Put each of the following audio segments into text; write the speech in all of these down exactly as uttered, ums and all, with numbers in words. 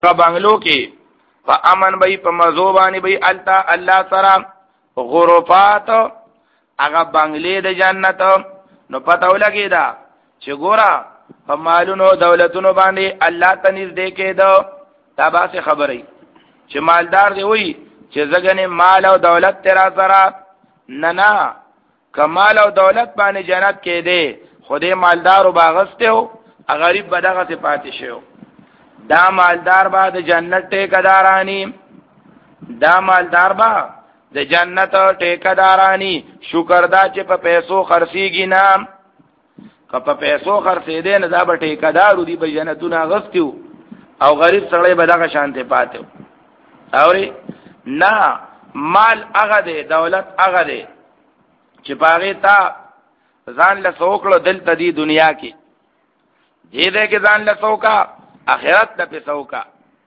په بنگلو کې په امن به په مزو باندې به التا الله سره غرفات هغه بنگلې د جنت نو پته ولګی دا چې ګورا په مالونو دولتونو باندې الله ته نږدې کېدو دا به خبرې چې مالدار دی وي چې زګنې مال او دولت تیرا سره نه نه کمال او دولت باندې جنت کې دی خدای مالدار او باغسته او غریب بدغه ته پاتې شو دا مالدار با د جنت ټیکدارانی دا مالدار با د جنت ټیکدارانی شکر دا چې په پیسو خرڅيږي نه که په پیسو خرڅې دي نه دا به ټیکدارو دی په جنتونه غستیو او غریب سړی بدغه شانته پاتې اوري نه مال هغه دی دولت هغه دی چې پاره تا ځان له سوکړو دلته دی دنیا کې دې دې کې ځان له سوکا اخرت ته سوکا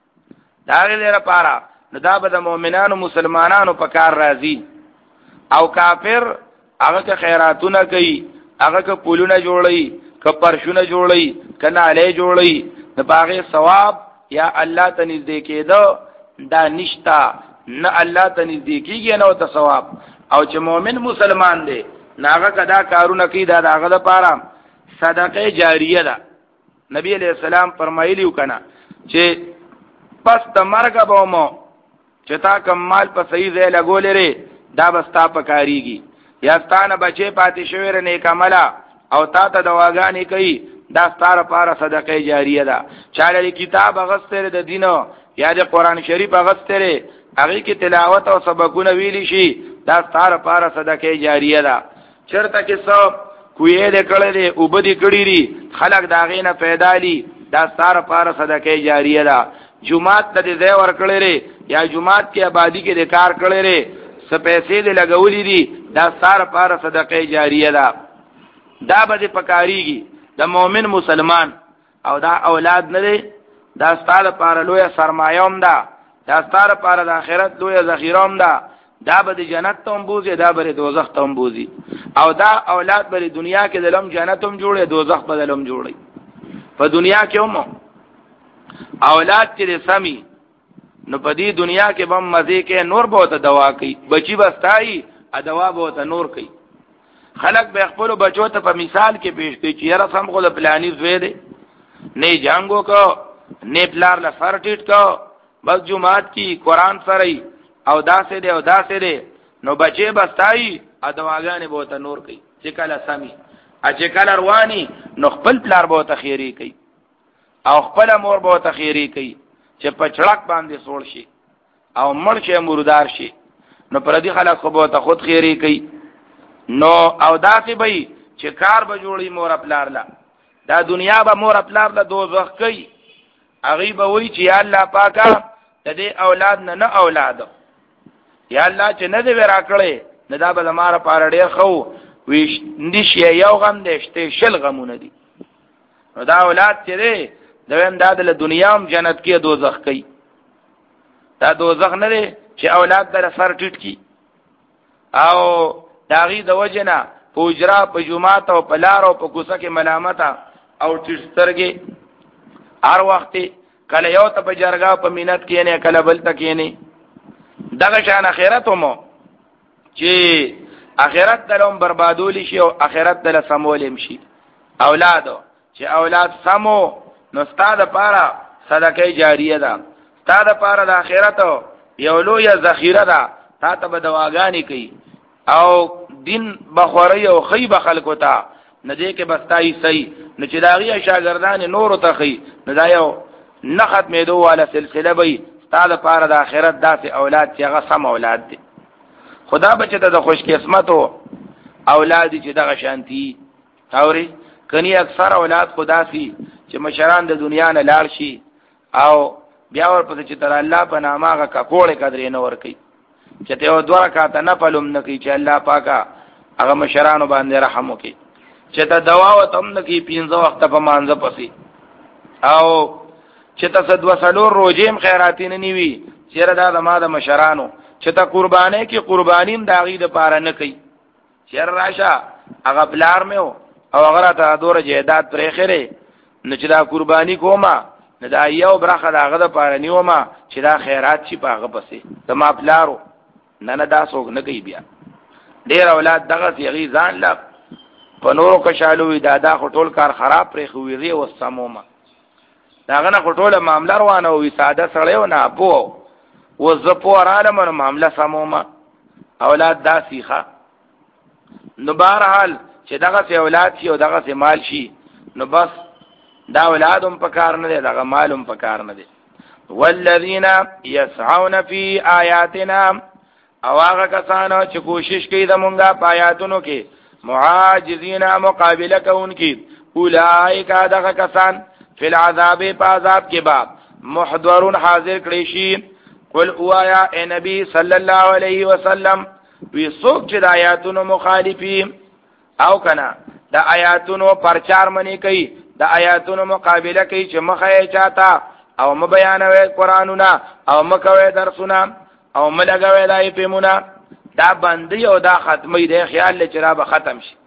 دا غیر لپاره نو دا به د مؤمنانو مسلمانانو په کار راځي او کافر هغه خیراتونه کوي هغه پولونه جوړي ک پرشونه جوړي کنه علی جوړي د باغې ثواب یا الله ته نږدې کېدو دا نشتا نه الله ته نږدې کېږي نه او ثواب او چې مؤمن مسلمان دی ناغه کدا کارونه کوي دا داغه لپاره صدقه جاریه ده نبی علیہ السلام فرمایلیو کنا چې پس د مرګ به مو چې تا کمال په صحیح ځای لګولې ری دا بستا پکاريږي یا ستانه بچي پاتې شوی ر نیک عمله او تا ته دواګانی کوي دا ستاره لپاره صدقه جاریه ده چاله کتاب غستره د دینو یا د قران شریف غستره هغه کې تلاوت او سبقونه ویلی شي دا ستاره لپاره صدقه جاریه ده چرته کې څو کوی دې کړه دې او بدی کړی ری خلق داغې نه پیدا لی دا ستاره لپاره صدقه جاریه ده جمعات ته دې ور کړی ری یا جمعات کې آبادی کې دې کار کړی ری سپېسې دې لګولې دي دا ستاره لپاره صدقه جاریه ده دا به پکاريږي د مؤمن مسلمان او دا اولاد نه دي دا ستاره لپاره لوی سرمایوم ده دا ستاره لپاره د آخرت لوی ذخیرهوم ده دا به د جنت ته بوزي دا به د دوزخ ته بوزي او دا اولاد به دنیا کې دلم جنتوم جوړي دوزخ به دلم جوړي په دنیا کې هم اولاد چې سمي نو په دې دنیا کې بم مزه کې نور به ته دوا کوي بچي بستای ا دوا به ته نور کوي خلق به خپل بچو ته په مثال کې پیش کوي چې یاره سم غو د پلاني زوی دی نه جنگو کو نه پلار لا سر ټیټ کو بس جمعات کی قران سره او داسې دی او داسې دی نو بچي بستای ا دواګانې به ته نور کوي چې کله سمي ا چې کله رواني نو خپل پلار به ته خیری کوي او خپل مور به ته خیری کوي چې په چړک باندې سوړ شي او مړ شي مردار شي نو پر دې خلک خو به ته خود خیری کوي نو او داسې به چې کار به جوړي مور خپلار لا دا دنیا به مور خپلار لا دوزخ کوي هغه به وای چې یا الله پاکا د دې اولاد نه نه اولاد یا الله چې نه دې ورا کړې نه دا به زماره پاره ډېر خو ویش نشي یو غم دې شته شل غمونه دي نو دا اولاد چې دې دویم دا د دنیا هم جنت کې دوزخ کوي دا دوزخ نه دی چې اولاد در سر ټیټ کی او داغي د وجنه پوجرا په جمعات او په لار او په کوڅه کې ملامت او ټیټ سترګې هر وخت کله یو ته په جرګه په مینت کې نه کله بل ته کې نه دغه شان اخرت هم چې اخرت دلهم بربادول شي او اخرت دل سمول شي اولادو چې اولاد سمو نو ستاده پاره صدقه جاریه ده ستاده پاره د اخرت یو لوی ذخیره ده تا ته به دواګانی کوي او دین بخوري او خیب خلکو ته نه دې کې بستای صحیح نه چې داغي شاګردان نور ته خي نه دا یو نه ختمېدو والا سلسله وي ستاده پاره د اخرت داسې اولاد چې هغه سم اولاد دي خدا بچ ته د خوش قسمتو اولاد چې دغه شانتي اوري کني اکثر اولاد خدا سي چې مشران د دنیا نه لاړ شي او بیا ورپسې چې تر الله په نامه هغه ککوړې قدرې نه ور کوي چې ته یو دوه رکعاته نه پلوم نه کوي چې الله پاکه هغه مشرانو باندې رحم وکړي چې ته دوا او تم نه کوي پینځه وخت په مانځه پسې او چې ته دوا سلور روزیم خیراتین نیوي چیرې دا د ما د مشرانو چې ته قربانې کې قربانیم داغي د پاره نه کوي چیر راشه هغه بلار مې او هغه ته دوره جهاد پرې خره نو چې دا قرباني کومه نه دا یو برخه داغه د پاره نیوما چې دا خیرات شي پاغه پسې د ما پلارو نه نه دا څوک نه کوي بیا ډیر اولاد دغه یغي ځان لا په نورو کشالو وی دا دا ټول کار خراب پرې خو وی او سمومه داغه نه ټوله معاملې روانه وي ساده سړیو نه پو و زپو عالم معاملې سمومه اولاد دا سیخه نو بهرحال چې دغه اولاد شي او دغه مال شي نو بس دا اولادم په کار نه دي دغه مالم په کار نه دي والذین یسعون فی آیاتنا او هغه کسانو چې کوشش کوي د مونږه پایاتونو کې معاجزین مقابله کوونکی اولئک دغه کسان فی العذاب پازاب کې باب محضرون حاضر کړي شي قل اوایا اے نبی صلی الله علیه وسلم وی څوک چې د آیاتونو مخالفي او کنا د آیاتونو پرچار منی کوي د آیاتونو مقابله کوي چې مخه چاته او م بیانوي قرانونه او مکوي درسونه او ملګوي دای پیمونه دا باندې او دا ختمي دی خیال لچ را به ختم شي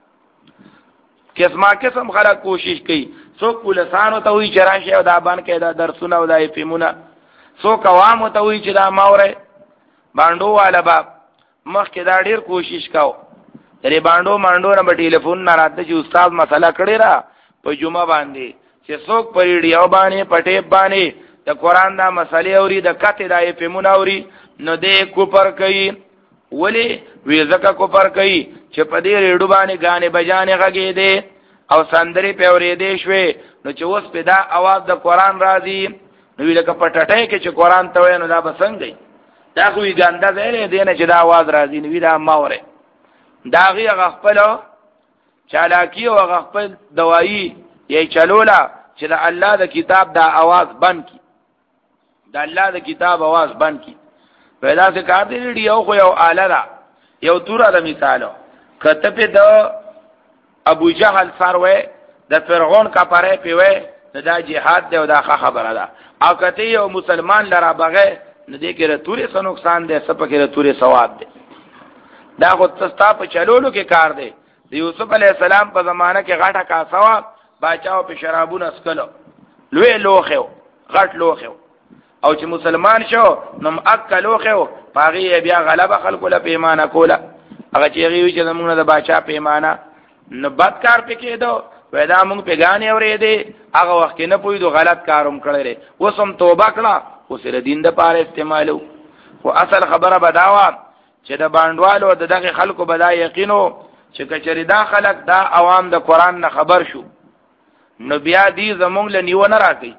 قسمه قسم خلک کوشش کوي څوک ولسانو ته وی چرشه او دا باندې دا درسونه او دای پیمونه څوک عوام ته وی چې دا ماوره باندې والا با مخکې دا ډیر کوشش کاو درې باندې مانډو نه ټلیفون نه راته چې استاد مسله کړی را په جمعه باندې چې څوک په ریډیو باندې پټې باندې د قران دا مسلې اوري د کته دای پیمونه اوري نو دې کوپر کوي ولی وی زکه کوپر کوي چې په دې ریډو باندې غانې بجانې غږې دي او سندري په اورې دي شوي نو چې اوس په دا आवाज د قران راځي نو لکه پټټای کې چې قران ته ویني دا بسنګ دی دا خو یې ګنده زیره دی نه چې دا आवाज راځي نو دا ماوره دا غي غخپل چالاکی او غخپل دوايي یې چلولا چې د الله د کتاب دا आवाज بند کی د الله د کتاب आवाज بند کی پیدا سے کار دی ریډیو خو یو آله ده یو توره د مثالو کته په د ابو جهل سروي د فرعون کا پره پیوي دا جهاد دی او دا خبره ده او کته یو مسلمان لرا بغه نه دې کې رتوري څه نقصان دی څه پکې رتوري ثواب دی دا خو تستا په چلولو کې کار دی د یوسف علی السلام په زمانہ کې غاټه کا ثواب باچاو په شرابونه اسکلو لوی لوخو غټ لوخو او چې مسلمان شو نو اکلوخو پاغي بیا غلبه خلکو له پیمانه کوله هغه چې وی چې زمونږ د باچا پیمانه نو بد کار پکې دو ودا مونږ پیغانې اورې دي هغه وخت نه پوي دو غلط کاروم کړل وسم توبه کړه اوس ر دین د پاره استعمالو خو اصل خبره بداوا چې د باندوالو د دغه خلکو بدا یقینو چې کچری دا خلک دا عوام د قران نه خبر شو نو بیا دې زمونږ له نیو نه راځي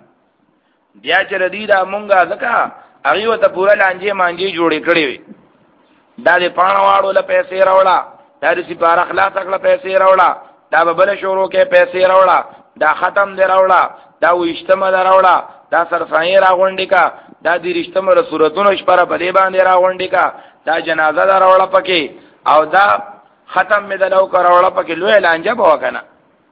بیا چې ردی دا مونږه ځکه هغه ته پورا لانجه مانجه جوړې کړې وي دا دې پانواړو له پیسې راوړه دا دې سپاره خلاص کړه پیسې راوړه دا به بل شروع کې پیسې راوړه دا ختم دی راوړه دا وښتمه دا راوړه دا سرفای راغونډی کا دا دې رښتمه رسولتونو شپره په دې باندې راغونډی کا دا جنازه دا راوړه پکې او دا ختم می دلو کراوړه پکې لوی لانجه به وکنه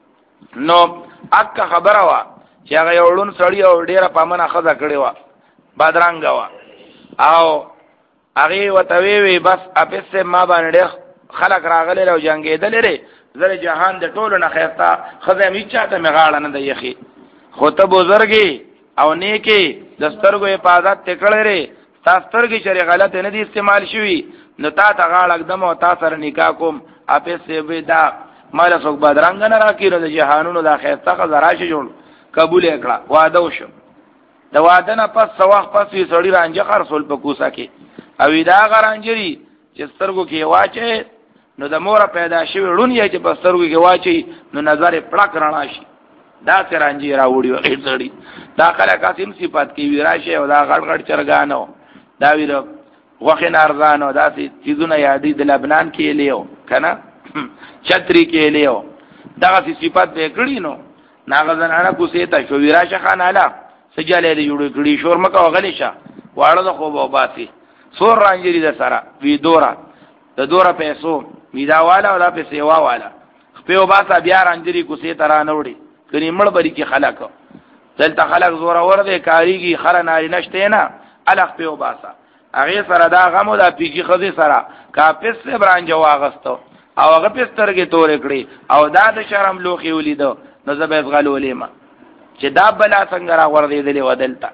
نو اکه خبره وا چې هغه یوړون سړی او ډیره پامنه خزه کړی و بادرنګ وا او هغه وتوی وی بس اپسه ما باندې خلق راغله او جنگیدل لري زره جهان د ټولو نه خیرتا خزه می چاته مغاړه نه دی خي خو ته بزرګي او نیکی دسترګو حفاظت تکړه لري تاسترګي چې غلط نه دي استعمال شوی نو تا ته غاړه دم او تا سره نکاح کوم اپسه وی دا مال څوک بادرنګ نه راکېرو د جهانونو د خیرتا خزه راشي جوړ قبول کړه وعده وشو د واده نه پس سواخ پس یې سړی رانجه خرصول په کوسه کې او دا غرانجری چې سترګو کې واچي نو د مور پیدا شوی ړون یې چې په سترګو کې واچي نو نظر پړک رڼا شي دا سرانجی راوړي وغیر سړی دا کله قاسم صفات کې ویراشه او دا غړ غړ چرګانو دا ویر وخه نارزانو دا سي چیزونه یادې د لبنان کې لیو کنه چتري کې لیو دا سي صفات به کړی نو ناغزن انا کوسیتا شو ویراشه خان اعلی سجاله دی جوړ کړي شور مکه غلیشه واړه د خو به باسي سور رانجری د سره وی دورا د دورا پیسو میدا والا ولا پیسې وا والا په باسا بیا رانجری کوسیتا را نوړي کني مړ بری کې خلق دلته خلق زور اور دې کاریږي خره ناری نشته نه الخ په باسا هغه سره دا غمو د پیږي خزي سره کا پیسې برانجه واغستو او هغه پسترګې تورې کړې او دا د شرم لوخي ولیدو نو زبې غلولې ما چې دا بلا څنګه را وردېدلې و دلته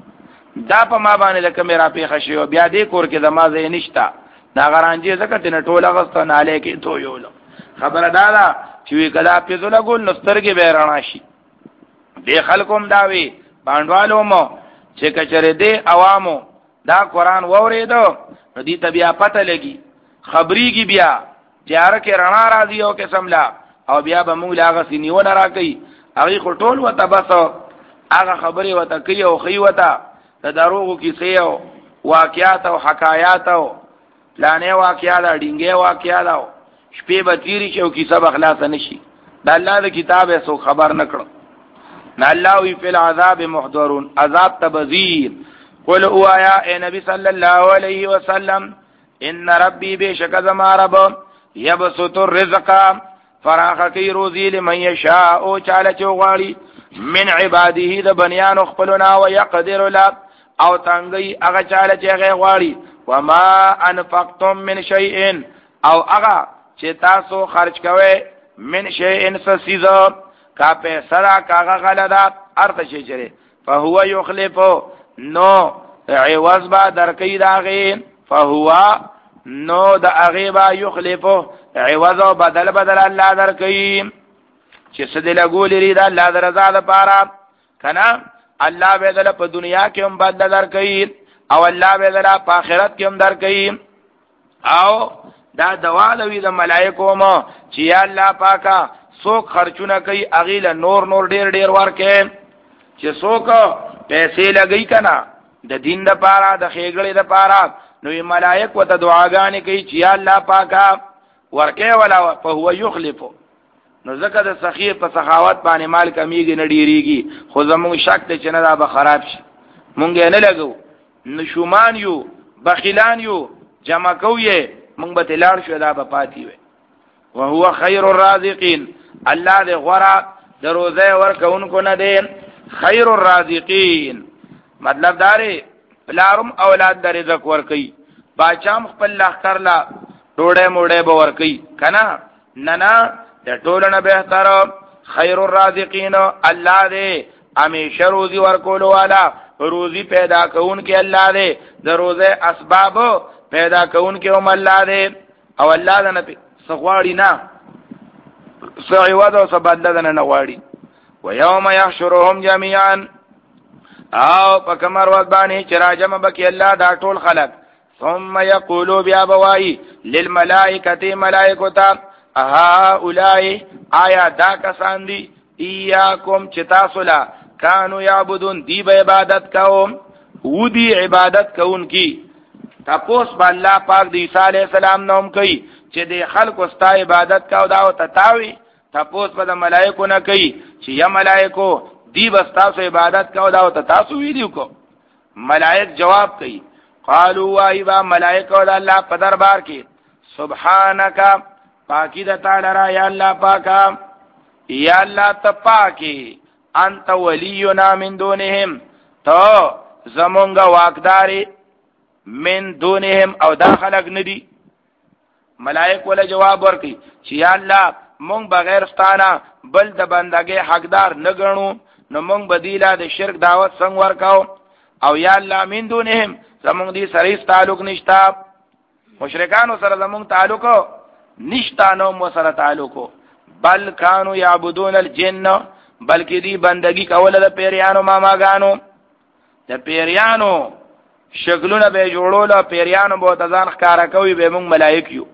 دا په ما باندې لکه مې را پیښه شوی بیا دې کور کې د ما ځای نشته دا غرانجې ځکه چې نه ټوله غسته نالی کې تویولو خبره دا ده چې وی کله پیزو لګول نو سترګې به رڼا شي دې خلکو هم دا وي بانډوالو مو چې کچره دې عوامو دا قرآن واورېدو نو دې ته بیا پته لګي خبرېږي بیا تیار کې رڼا راځي او قسم لا او بیا به موږ لاغه سینیونه راکړي هغې خو ټول ورته بس هغه خبرې ورته کوي او ښیي ورته د دروغو کیسې او واقعات او حکایات او پلانې واقعه ده ډینګې واقعه ده شپې به تېرې شي او کیسه به خلاصه نه شي د الله د کتاب یې څوک خبر نه کړو نه الله وی فی العذاب محضرون عذاب ته بزیر قل اوایا اے نبی صلی الله علیه وسلم ان ربی بشک زما رب یبسط الرزق فراخ کی روزی لمن یشاء او چاله چوغاړي من عباده د بنیان خپلنا ويقدر له او تنگي هغه چاله چې هغه غواړي وما انفقتم من شيء او هغه چې تاسو خرج کوئ من شيء سسيزو کا پیسہ را کاغه غلدا ارته شي چره فهو يخلفو نو عوض با درکې داغه فهو نو د هغه با يخلفو عوض او بدل بدل الله درکې چې سده لګول لري دا الله درزا ده پاره کنا الله به دل په دنیا کې هم بدل درکې او الله به دل په آخرت کې هم درکې او دا دوالوی د ملائکو ما چې یا الله پاکا څوک خرچونه کوي اغیله نور نور ډیر ډیر ورکه چې څوک پیسې لګی کنا د دین د پاره د خېګړې د پاره نو ملائک وته دعاګانې کوي چې یا الله پاکا ورکه ولا په هو یخلفو نو زکه د سخی په سخاوت باندې مال کمیږي نه ډیریږي خو زموږ شک ته چې نه دا به خراب شي مونږ نه لګو نشومان یو بخیلان یو جمع کوی مونږ به تلار شو دا به پاتې وي وهو خیر الرازقین الله دې غورا د روزه ورکونکو نه دی خیر الرازقین مطلب داري لارم اولاد د رزق ورکي باچام خپل لخر لا ډوړې موړې به ورکي کنا نه نه د ټولنه بهتر خیر الرازقین الله دې همیشه روزي ورکول والا روزي پیدا کون کې الله دې د روزه اسباب پیدا کون کې هم الله دې او الله دې سغواړي نه سعواد او سبدل نه غواړي ويوم يحشرهم جميعا او پکمر وخت باندې چې راجم بکی الله دا ټول خلق ثم يقولوا بیا بوای للملائکه ملائکه اها اولای آیا دا کسان دي ایاکم چې تاسو لا کانوا یعبدون دی به عبادت کوم ودی عبادت کوون کی تاسو په الله پاک د عیسی علی السلام نوم کوي چې د خلکو ستا عبادت کاو دا او تتاوي تاسو په د ملائکو نه کوي چې یا ملائکو دی بس تاسو عبادت کاو دا او تاسو ویډیو کو ملائک جواب کوي قالوا ایوا ملائکه د الله په دربار کې سبحانك پاکی د تعالی را یا الله پاکا یا الله ته پاکی انت ولینا من دونهم تو زمونږ واکداري من دونهم او دا خلق ندی ملائک ولا جواب ورکي چې یا الله مونږ بغیر ستانه بل د بندګۍ حقدار نه ګڼو نو مونږ بدیلا د شرک دعوت څنګه ورکاو او یا الله من دونهم زمونږ دي سره تعلق نشتا مشرکانو سره زمونږ تعلق نشتا نو مو سره تعلق بل کانوا یعبدون الجن بلکې دی بندگی کوله د پیریانو ماماګانو د پیریانو شکلونه به جوړول پیریانو به تزان ښکارا کوي به موږ ملائک یو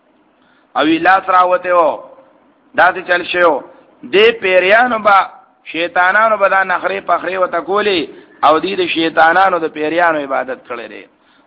او لاس راوته و داسې چل شو د پیریانو با شیطانانو به دا نخري پخري وته کولی او دی د شیطانانو د پیریانو عبادت کړي دي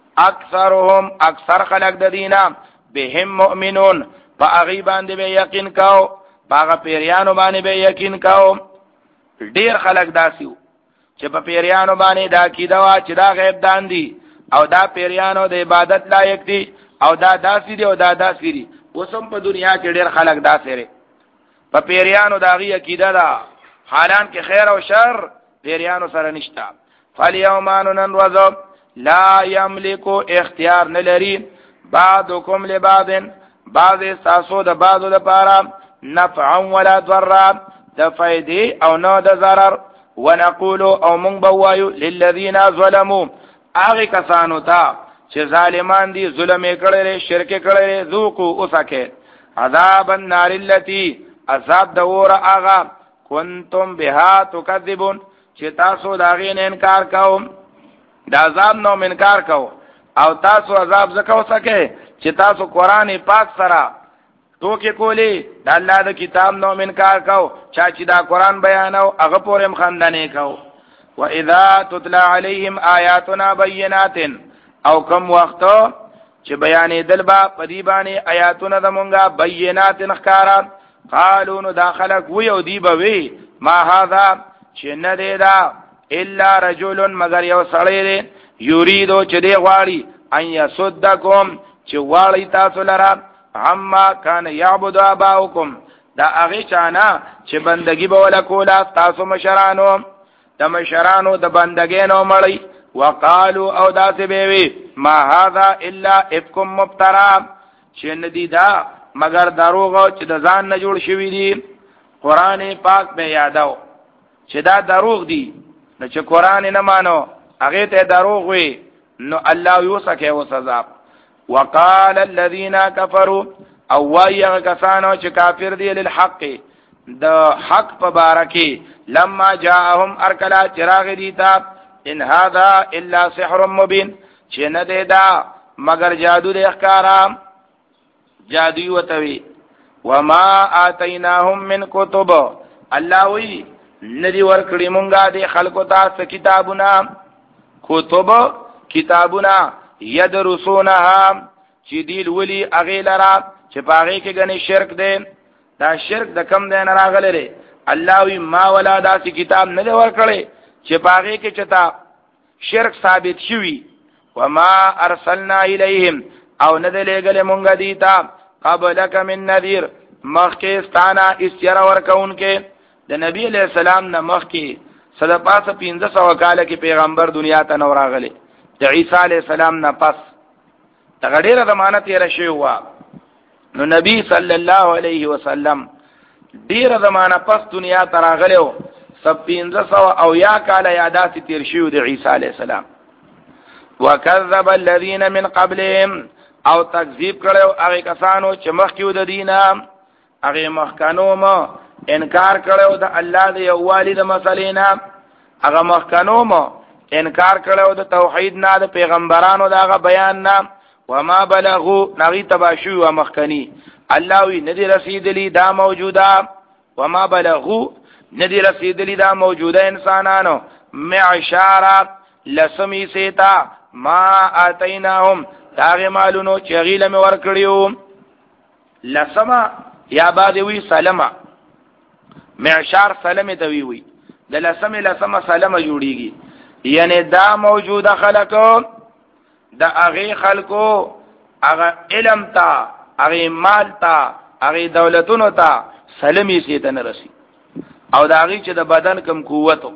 اکثرهم اکثر خلق د دینه بهم مؤمنون په هغه باندې به یقین کاو باغه پیریانو باندې به یقین کاو ډیر خلق داسیو چې په پیریانو باندې دا کیدا وا چې دا غیب دان دي او دا پیریانو د عبادت لایق دي او دا داسې دي او دا داسې دي اوسم په دنیا کې ډیر خلق داسې لري په پیریانو دا غي عقیده ده حالان کې خیر او شر پیریانو سره نشتا فالیومانن وذ لا یملکو اختیار نه لري بعضکم لبعض بعض تاسو د بعضو لپاره نفع ولا ضرر د فائدې او نه د ضرر ونقول او مونږ بوایو للذین ظلموا هغه کسانو ته چې ظالمان دي ظلم کړي شرک کړي ذوقوا اسکه عذاب النار التي عذاب دور هغه کنتم بها تکذبون چې تاسو دا غي نه انکار کوو دا عذاب نو انکار کوو او تاسو عذاب زکو سکه چې تاسو قران پاک سره ټوکې کولی د الله د کتاب نو انکار کوو چا چې دا قران بیانو هغه پورې مخندنه کوو واذا تتلى عليهم آیاتنا بینات او کم وخت چې بیانې دلبا پدی باندې آیاتونه زمونږه بینات نخکارات قالوا نو داخلك ويو دی بوي ما هذا چې نه دی دا الا رجل مگر یو سړی دی یریدو چې دی غواړي ان يسدکم چې واړی تاسو لرا عما کان یعبد اباؤکم دا هغه چانا چې بندگی به ولا کولا تاسو مشرانو د مشرانو د بندګینو مړی وقالو او داسې بیوی ما هذا الا افکم مفترا چې ندی دا مگر دروغ چې د ځان نه جوړ شوی دی قران پاک به یاداو چې دا دروغ دی نو چې قران نه مانو هغه ته دروغ وي نو الله یو سکه او سزا وقال الذين كفروا او وایغه کسانو چې کافر دي للحق د حق په بارکه لما جاءهم ارکلا چراغ دیتا ان هذا الا سحر مبين چې نه دی دا مگر جادو د احکارام جادوی وتوی وما آتیناهم من کتب الله وی ندی ورکړی مونږه د خلکو ته کتابونه کتب کتابونه یدرسونها چې دی ولی اغه لرا چې پاغه کې غني شرک دی دا شرک د کم دی نه راغلی الله وی ما ولا داسې کتاب نه ورکړی چې پاغه کې چتا شرک ثابت شوی وما ارسلنا الیہم او نه لګل مونږه دیتا قبلک من نذیر مخکې ستانا استیر ورکون کې د نبی علیہ السلام نه مخکې صد پاسه پنځه سوه کال کې پیغمبر دنیا ته نور راغلی د عیسی علیہ السلام نه پس تغډیره زمانہ تیر شوی و نو نبی صلی الله علیه وسلم ډیره زمانہ پس دنیا ته راغلی سب پنځه سوه او یا کال یادات تیر شوی د عیسی علیہ السلام وکذب الذين من قبلهم او تکذیب کړو هغه کسانو چې مخکې د دینه هغه مخکانو ما انکار کړو د الله د یووالي د مسلینا هغه مخکانو ما انکار کړو د توحید نه د پیغمبرانو دغه بیان نه وما بلغوا نغی تباشو و مخکنی الله وی ندی رسیدلی دا موجوده وما بلغوا ندی رسیدلی دا موجوده انسانانو معشارات لسمی سیتا ما آتیناهم داغه مالونو چغیله می ورکړیو لسما یا بعد وی سلمہ معشار سلمہ ته وی وی د لسمه لسمه سلمہ جوړیږي یعنی دا موجوده خلقو دا هغه خلقو هغه علم تا هغه مال تا هغه دولتونو تا سلمی سیته نه رسی او دا هغه چې د بدن کم قوتو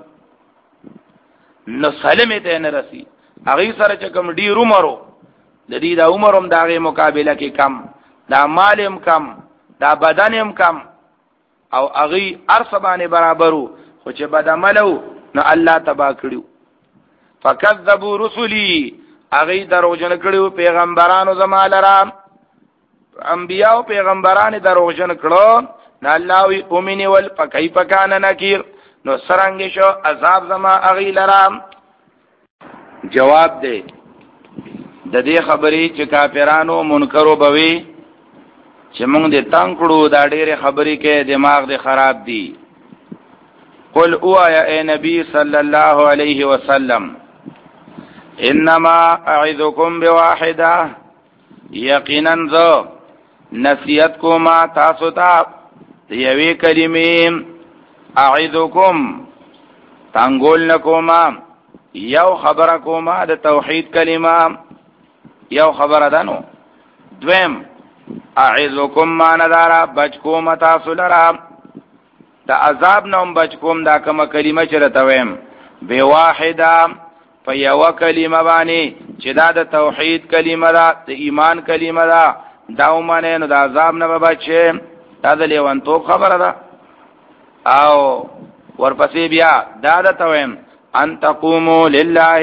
نو سلمی ته نه رسی هغه سره چې کم ډیر عمرو د دې د عمروم دغه مقابله کې کم دا مالم کم دا بدنم کم او هغه ارسبانه برابرو خو چې بد عملو نو الله تبا کړو فکذبوا رسلی هغه دروژن کړو پیغمبرانو زمالرام انبیاء او پیغمبران دروژن کړو نه الله وی اومنی ول فکیف کان نکیر نو سرنګ شو عذاب زما هغه لرام جواب دی د دې خبرې چې کافرانو منکرو بوي چې موږ دې تنگ کړو دا ډېرې خبرې کې دماغ دې خراب دی قل او یا اے نبی صلی الله علیه وسلم انما اعذکم بواحده یقینا ذو نصیحت کوما تاسو ته یوې کلمې اعذکم تنگول نکوما یو خبره کوما د توحید کلمه یو خبره ده نو دویم اعذکم ما ندارا بچ کوم تاسو لرا د عذاب نوم بچ کوم دا کومه کلمه چرته ویم به واحده په یو کلمه باندې چې دا د توحید کلمه ده د ایمان کلمه ده دا ومنه نو د عذاب نه بچي دا د لیوانتوب خبره ده او ورپسې بیا دا د تویم ان تقوموا لله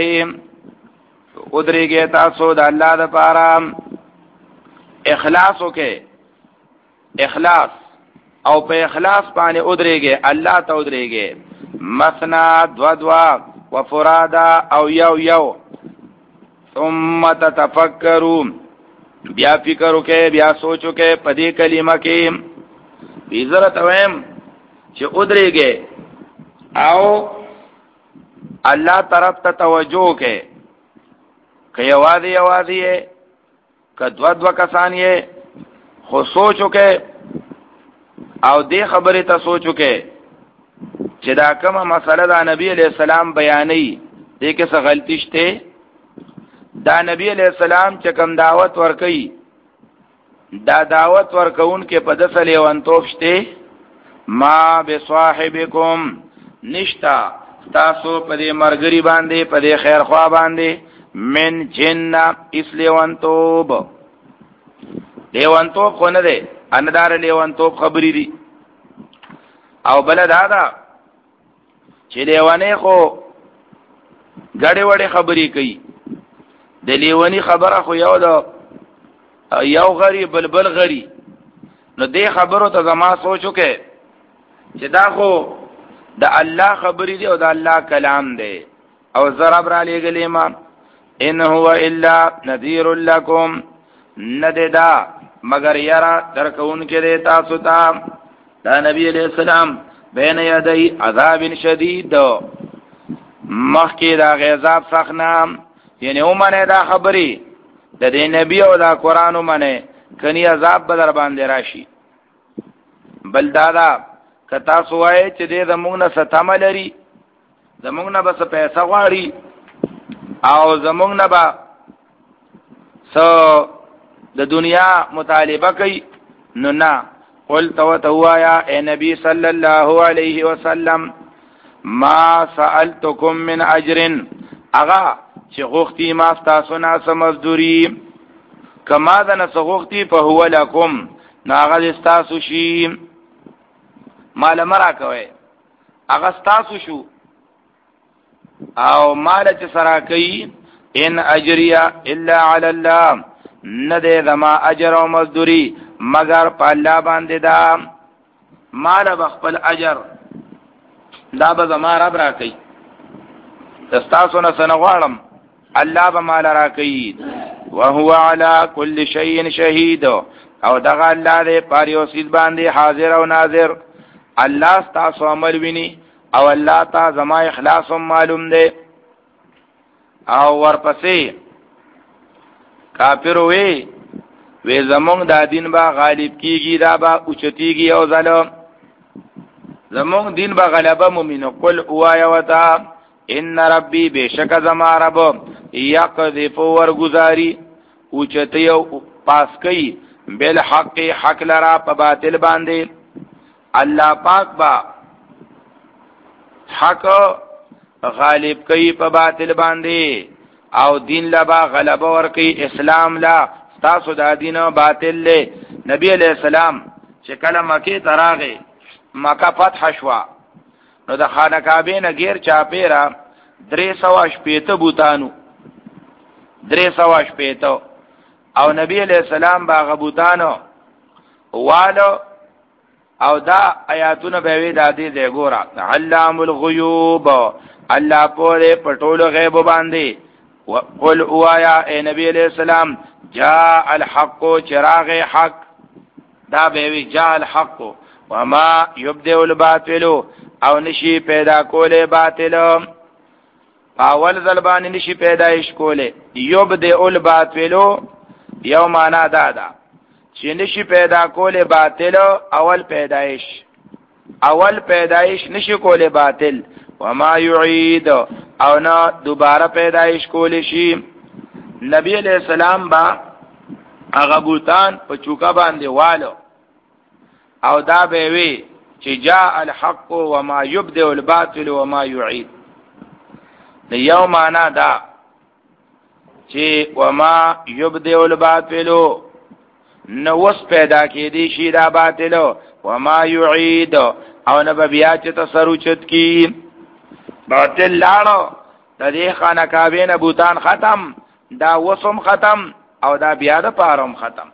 ادریږي تاسو د الله د پاره اخلاص وکي اخلاص او په اخلاص باندې ادریږي الله ته ادریږي مثنا دوا دوا وفرادا او یو یو ثم تتفکرون بیا فکر وکي بیا سوچ وکي په دې کلمه کې بیزرت ویم چې ادریږي او الله طرف ته توجه کې که یوازې یوازې که دو دو کسان یې خو سوچو کې او دې خبرې ته سوچو کې چې دا کومه مسله دا نبی علیہ السلام بیانې دې کې څه غلطی شته دا نبی علیہ السلام چې کوم دعوت ورکړي دا دعوت ورکون کې په دسه لیوانتوب شته ما بصاحبکم نشتا تاسو په دې مرګري باندې په دې خیر خوا باندې من جن اس لیوانتوب لیوانتوب خو نه ده اندار لیوانتوب خبرې دي او بل دا دا چې لیوانې خو غړې وړې خبرې کوي د لیوانی خبره خو یو ده یو غری بلبل غری نو دې خبرو ته زما سوچو کې چې دا خو د الله خبرې دی او د الله کلام دی او ضرب را لګلې ما ان هو الا نذير لكم نددا مگر یرا درکون کې دی تاسو ته دا نبی علیہ السلام بین یدی عذاب شدید مخکې دا عذاب سخنا یعنی اومنه دا خبرې د دې نبی او دا قران اومنه کني عذاب بدر باندې راشي بل دادا کتا سوای چې دې زمونږ نه ستامه لري زمونږ نه بس پیسې غواړي او زمونږ نه با سو د دنیا مطالبه کوي نو نه قل تو توایا اے نبی صلی الله علیه وسلم ما سألتکم من اجر اغا چې غوښتي ما تاسو نه سمزدوري کما ده نه غوښتي په هو لکم ناغه تاسو شي مال مرا کوي اغه تاسو شو او مال چې سره کوي ان اجریا الا علی الله نه دې زما اجر او مزدوری مگر په الله باندې دا مال بخپل اجر دا به زما رب را کوي تاسو نه سنغواړم الله به مال را کوي وهو على كل شيء شهيد او دغه الله دې پاره او سید باندې حاضر او ناظر الله تاسو عمل ویني او الله تا زما اخلاص معلوم دی او ورپسې کافر وې وې زمونږ د دین با غالب کیږي دا با اوچتیږي او ظلم زمونږ دین با غلبه مومنو قل اوایا وتا ان ربي بشک زما رب یقذف ورغزاری اوچتی او پاس کوي بالحق حق لرا په باطل باندې الله پاک با حق غالب کوي په باطل باندې او دین لبا غلبه ور کوي اسلام لا تاسو د دین باطل له نبی علیہ السلام چې کله مکه تراغه مکه فتح شوا نو د خانه کعبه نه غیر چاپیرا درې سو شپېته بوتانو درې سو شپېته او نبی علیہ السلام با غبوتانو والو او دا آیاتونه به وی د دې دی ګورا علام الغیوب الله پوره پټول غیب باندې وقل اوایا اے نبی علیہ السلام جاء الحق چراغ حق دا به وی جاء الحق وما يبدئ الباطل او نشي پیدا کوله باطل اول ځلبان نشي پیدایش کوله يبدئ الباطل یو معنا دا ده چې نشي پیدا کوله باطل اول پیدایش اول پیدایش نشي کوله باطل وما يعيد او نه دوباره پیدایش کوله شي نبی علیہ السلام با هغه بوتان په چوکا باندې والو او دا به وی چې جاء الحق وما يبدئ الباطل وما يعيد یو معنا دا چې وما يبدئ الباطل نو وس پیدا کې دي شي دا باطل وما يعيد او نه بیا چې تسرو چت کی باطل لاړو د دې خانه کعبه نه بوتان ختم دا وسم ختم او دا بیا د پارم ختم.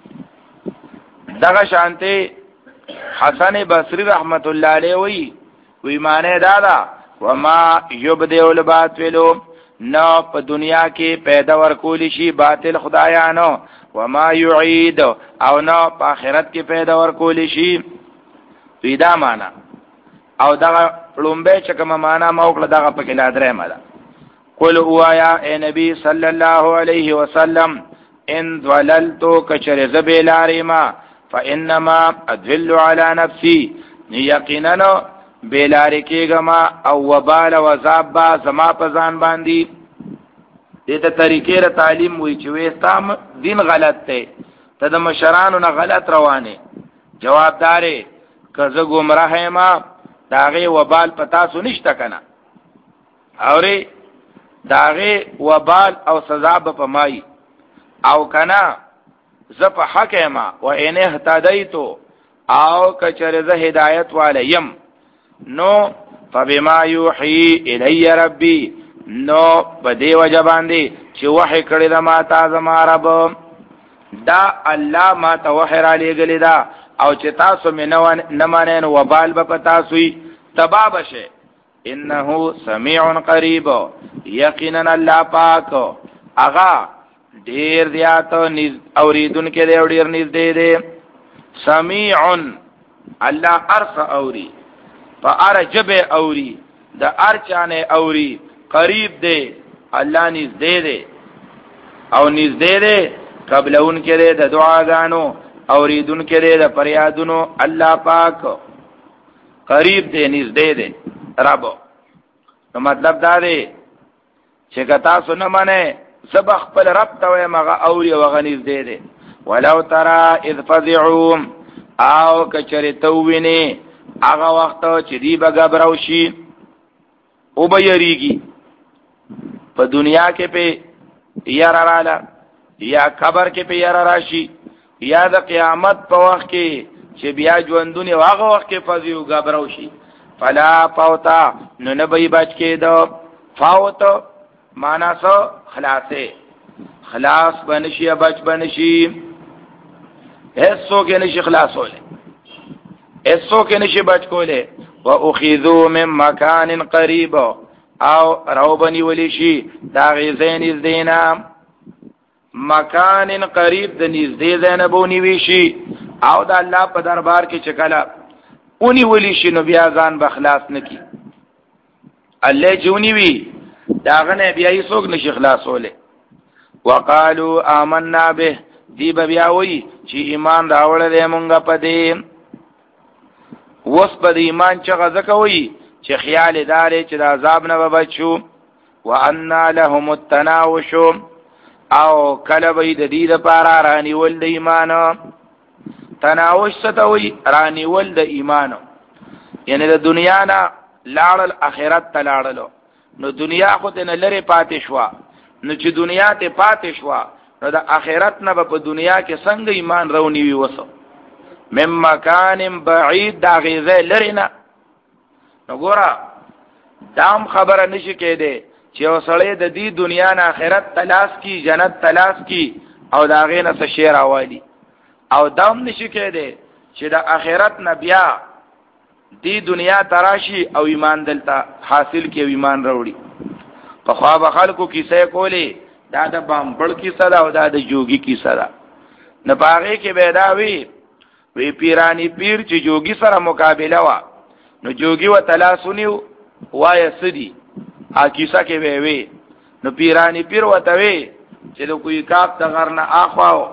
دغه شانته حسن بصری رحمت الله علیه وی وی معنی دادا وما یبدئ الباطل نو په دنیا کې پیدا ورکول شي باطل خدایانو وما یعید او نو په آخرت کې پیدا ورکول شي پیدا معنا او دغه لومبه چې کوم معنا موکله دغه په کې لا درې ماده قل اوایا اے نبی صلی الله علیه وسلم ان ضللتو کچر زبیلاریما فانما ادل علی نفسی یقینا بیلاری کېګما او وبال وذاب با زما په ځان باندې دې ته طریقې را تعلیم وی چې وستام دین غلط ته ته د مشرانو نه غلط روانه جوابدارې کزه گمراه ما داغه وبال پتا سو نشته کنه اورې داغه وبال او سزا به پمای او کنه زپ حق ما و ان اهتدیتو او کچره زه هدایت والیم نو فبما یوحی الی ربی نو بدی وجباندی چې وحی کړی دا ما تا زما رب دا الله ما ته وحی را لګلی دا او چې تاسو مې نه مانین وبال به پتا سوی تبا بشه انه سمیع قریب یقینا الله پاک اغا ډیر زیات اوریدون کې دی او ډیر نږدې دی سمیع الله ارس اوري فارجب اوري د ارچانه اوري قریب دی الله نږدې دی او نږدې دی قبلون کې دی د دعاګانو اوریدون کې دی د فریادونو الله پاک قریب دی نږدې دی رب نو مطلب دا دی چې کتا سن منه سبخ خپل رب ته مغه اوري وغنیز دی دی ولو ترى اذ فزعوا او کچری تووینه هغه وخت چې دی بغبرو شي او به یریږي په دنیا کې په یار رااله یا قبر کې په یار راشي یا د قیامت په وخت کې چې بیا ژوندونه هغه وخت کې فزیو غبرو شي فلا پوتا نو نه به بچ کېدو فوت معنا سو خلاصه خلاص بنشي بچ بنشي هیڅو کې نشي خلاصوله هیڅو کې نشي بچ کوله واخذو من مکان قریب او روبني ولي شي دا غزين زینا مکان قریب د نږدې زینبونی وی شي او د الله په دربار کې چکلا اونی ولی شي نو بیا ځان بخلاص نکی الله جونی وی داغه نه بیا یې څوک نشي خلاصوله وقالو آمنا به دی بیا وی چې ایمان راوړل دې مونږه پدې وس په ایمان چې غزکوي چې خیال داري چې د عذاب نه بچو وان لهم التناوش او کله به د دې لپاره رانی ول د ایمان تناوش ستوي رانی ول د ایمان یعنی د دنیا نه لاړل اخرت ته لاړلو نو دنیا خو ته نه لری پاتې شو نو چې دنیا ته پاتې شو نو د اخرت نه په دنیا کې څنګه ایمان رونی وي وسو مم مکان بعید دا غیزه لرینا نو ګورا دام خبره نشي کېده چې وسړی د دې دنیا نه آخرت تلاش کی جنت تلاش کی او دا غینه څه شی راوالي او دام نشي کېده چې د آخرت نه بیا دې دنیا تراشی او ایمان دلته حاصل کی ایمان وروړي په خوا به خلکو کیسه کولی دا د بامبړ کیسه دا او دا د جوګي کیسه دا نه باغې کې پیداوي وی پیرانی پیر چې جوګي سره مقابله وا نو جوګي و تلاسونیو وای سدي ا کیسه کې وی وی نو پیرانی پیر وته وی چې د کوی کاپ د غرنه اخواو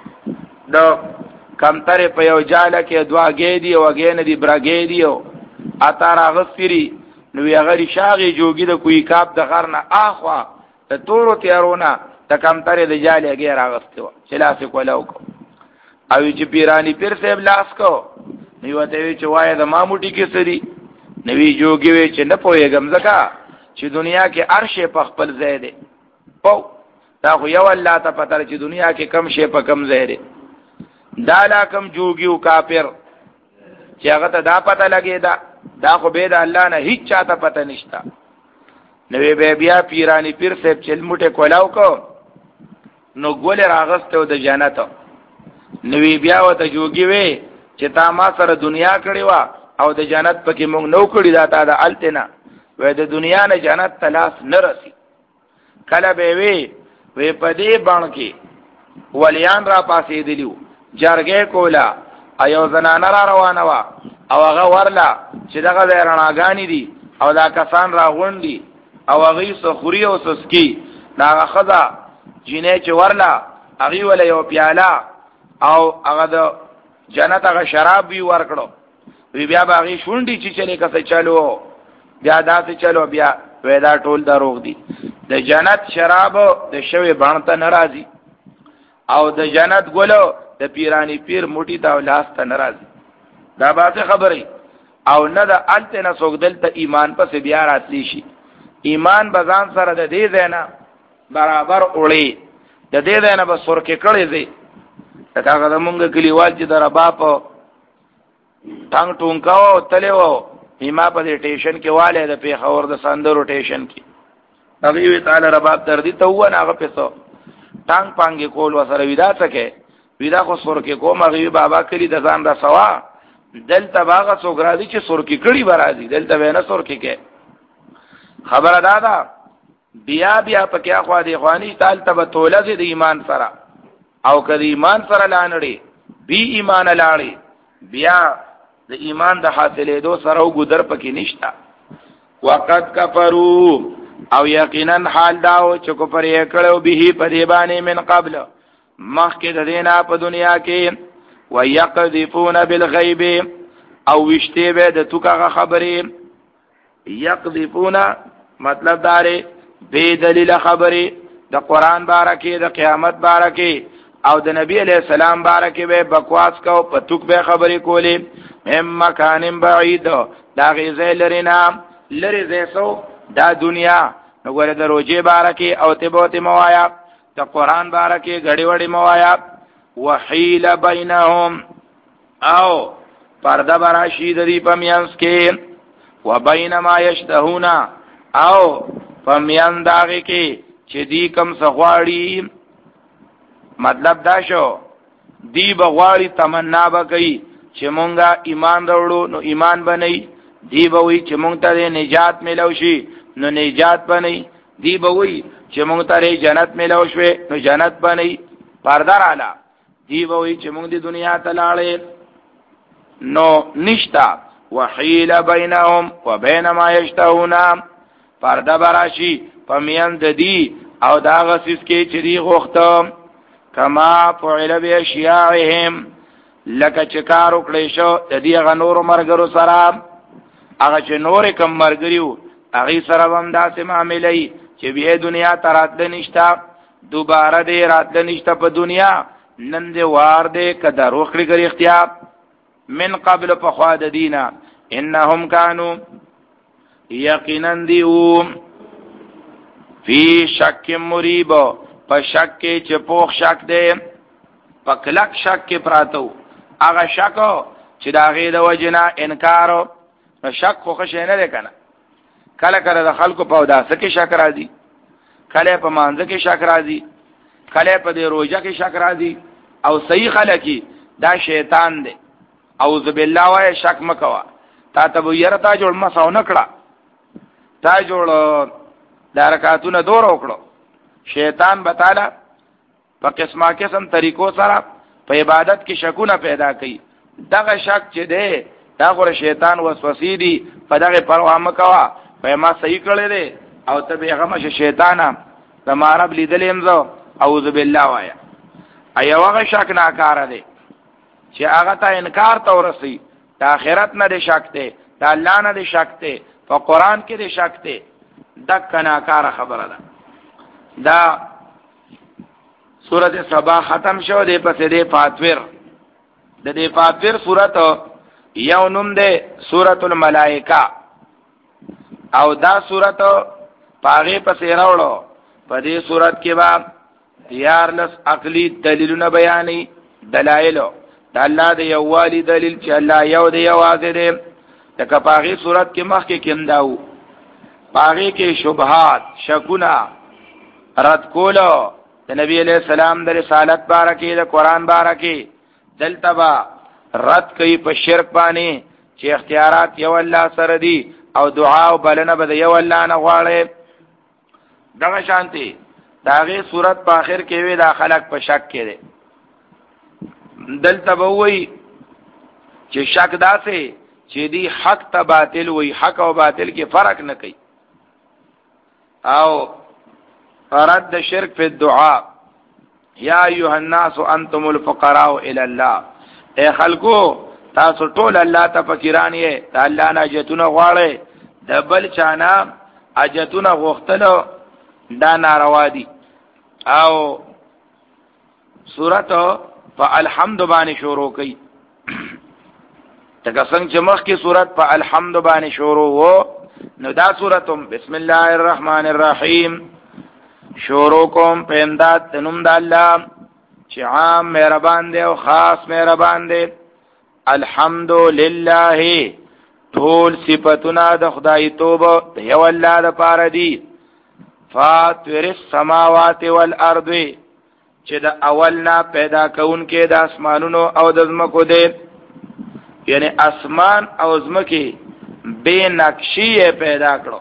د کمتره په یو جاله کې دوا گېدی او غېنه دی برګېدی او اتار غفری نو یې غری شاغي جوګي د کوی کاپ د غرنه اخوا ته تورو تیارونه د کمتره د جاله کې راغستو چې لاس کولاو کو او چې پیرانی پیر صاحب لاس کو نو ته چې وای د ماموټی کې سری نوی جوګي وی چې نه پوهېږم ځکه چې دنیا کې ارشه په خپل ځای دی پو دا خو یو الله ته پته چې دنیا کې کم شی په کم ځای دی دا لا کم جوګي او کافر چې هغه ته دا پته لګی دا دا خو به د الله نه هیڅ چاته پته نشتا. نو به بیا پیرانی پیر صاحب چل موټه کولاو کو نو ګول راغسته د جنت. نو بیا وته جوګي وي چې تا ما سره دنیا کړی وا او د جنت پکې مونږ نو کړی دا تا د التنا وې د دنیا نه جنت تلاس نه رسی. کله به وی وې پدې باندې ولیان را پاسې دیلو جرګه کولا ایو زنانه را روانه وا او هغه ورلا چې دغه رڼاګانی دي او دا کسان را غونډي او هغه سخوري او سسکی دا خدا جینې چې ورلا هغه ول یو پیاله او هغه د جنت هغه شراب وی ورکړو وی بیا باغی شونډي چې چلے کسه چالو بیا داسې چلو بیا وېدا ټول دروغ دي. د جنت شراب د شوی باندې ناراضي او د جنت ګلو د پیرانی پیر موټی تا ولاس ته ناراضي. دا باسه خبرې او نه د الته نه سوګدل ته ایمان پس بیا راتلی شي. ایمان بزان سره د دې زینا برابر اولي د دې زینا به سور کې کړي دي. دا هغه مونږ کلیوال چې در باپ ټنګ ټونکاو تلو ایما په ټیشن کې والے د پیښور د ساندرو ټیشن کې هغه وی تعالی رباب تر دې ته و نه هغه پیسو ټنګ پانګې کول وسره ودا څکه ودا خو سور کې کوم هغه بابا کلی د ځان را سوا دلته باغه سوګرادي چې سور کې کړي برازي دلته ونه سور کې کې خبره دادا بیا بیا پکې اخوا دي خواني تعالی تب توله د ایمان سره او کدی ایمان سره لانړي بی ایمان لاړي بیا د ایمان د حاصلې دو سره وګدر پکې نشتا. وقد کفروا او یقینا حال داو چې کو پر یې کړو به په دی باندې من قبل مخکې د دینا په دنیا کې ويقذفون بالغیب او وشته به د توګه خبرې یقذفون مطلب داره به دلیل خبرې د قران بارکه د قیامت بارکه او د نبی علیہ السلام بارکه به بکواس کو په توګه به خبرې کولې هم مکان بعید دا غیزه لرینا لری زیسو دا دنیا نګوره د روزه بارکه او ته بوت موایا د قران بارکه غړي وړي موایا وحیل بینهم او پرده براشی د دې پمینس کې وبین ما یشتهون او پمین داږي کې چې دی کم سغواړي مطلب دا شو دی بغواړي تمنا وکي چې مونږه ایمان وروړو نو ایمان بنئ دی به وی چې مونږ ته نجات ملو شي نو نجات بنئ دی به وی چې مونږ ته جنت ملو شي نو جنت بنئ پردار اعلی دی به وی چې مونږ د دنیا ته لاړې نو نشتا وحیل بینهم وبین ما یشتهون پرده براشی پمیان د دی او دا غسیس کې چې دی غوښته کما فعل باشیاعهم لکه چې کار وکړې شو د دې غ نور مرګرو سره هغه چې نور کم مرګریو هغه سره هم داسې معاملې چې به دنیا تراتل نشتا دوباره دې راتل نشتا په دنیا نن دې وار دې کده روخړي ګری اختیار من قبل فخواد دینا انهم كانوا یقینا دیو فی شک مریب په شک کې چې پوخ شک دی په کلک شک کې پراتو هغه شک چې دا غي د وجنا انکار نو شک خو ښه نه دی کنه کله کله د خلکو په داسه کې شک راځي کله په مانځ کې شک راځي کله په د روزه کې شک راځي او صحیح خلک دا شیطان دی اعوذ بالله وای شک مکوا تا ته ويرتا جوړ ما ساو نکړه تا جوړ دارکاتونه دور وکړو شیطان بتاله په قسمه قسم طریقو سره په عبادت کې شکونه پیدا کوي دغه شک چې دی دا غره شیطان وسوسې دي په دغه پروا مکوا په ما صحیح کړی دی او ته به هغه شیطانه زماره بلیدلې امزو اعوذ بالله وایا ايو هغه شک ناکاره دی چې هغه ته انکار ته ورسي د آخرت نه دي شک ته د الله نه دي شک ته په قران کې دي شک ته دک ناکاره خبره ده دا سورۃ سبا ختم شو دی پس دی فاتور د دې فاتور سورۃ یو نوم ده سورۃ الملائکه او دا سورۃ پاغه پسې راوړو په دې سورۃ کې با دیار لس عقلی دلیلونه بیانې دلایل دا الله د یووالي دلیل چې الله یو دی یوازې دی. لکه پاغي صورت کې مخکې کېم داو پاغي کې شبهات شکونه رد کولو د نبی علیہ السلام د رسالت بارکه د قران بارکه دلته با رد کوي په شرک باندې چې اختیارات یو الله سره دي او دعا او بلنه به یو الله نه غواړي. دغه شانتي داغه صورت په اخر کې وی دا خلق په شک کې دي. دلته به وی چې شک داسې چې دی حق ته باطل وی حق او باطل کې فرق نه کوي او رد شرک فی الدعاء یا ایها الناس انتم الفقراء الى الله. اے خلقو تاسو ټول الله ته فقیران یې ته الله نه اجتونه غواړي د بل چانا اجتونه غوښتلو دا ناروا دي. او سورۃ فالحمد باندې شروع کړي تک څنګه چې مخکې سورۃ فالحمد باندې شروع وو نو دا سورۃ بسم الله الرحمن الرحیم شروع کوم په امداد د نوم د الله چې عام مهربان دی او خاص مهربان دی. الحمد لله ټول صفاتونه د خدای توبه یو الله د پاره دي. فاطر السماوات والارض چې د اولنا پیدا کون کې د اسمانونو او د زمکو دی یعنی اسمان او زمکی بے نقشی پیدا کړو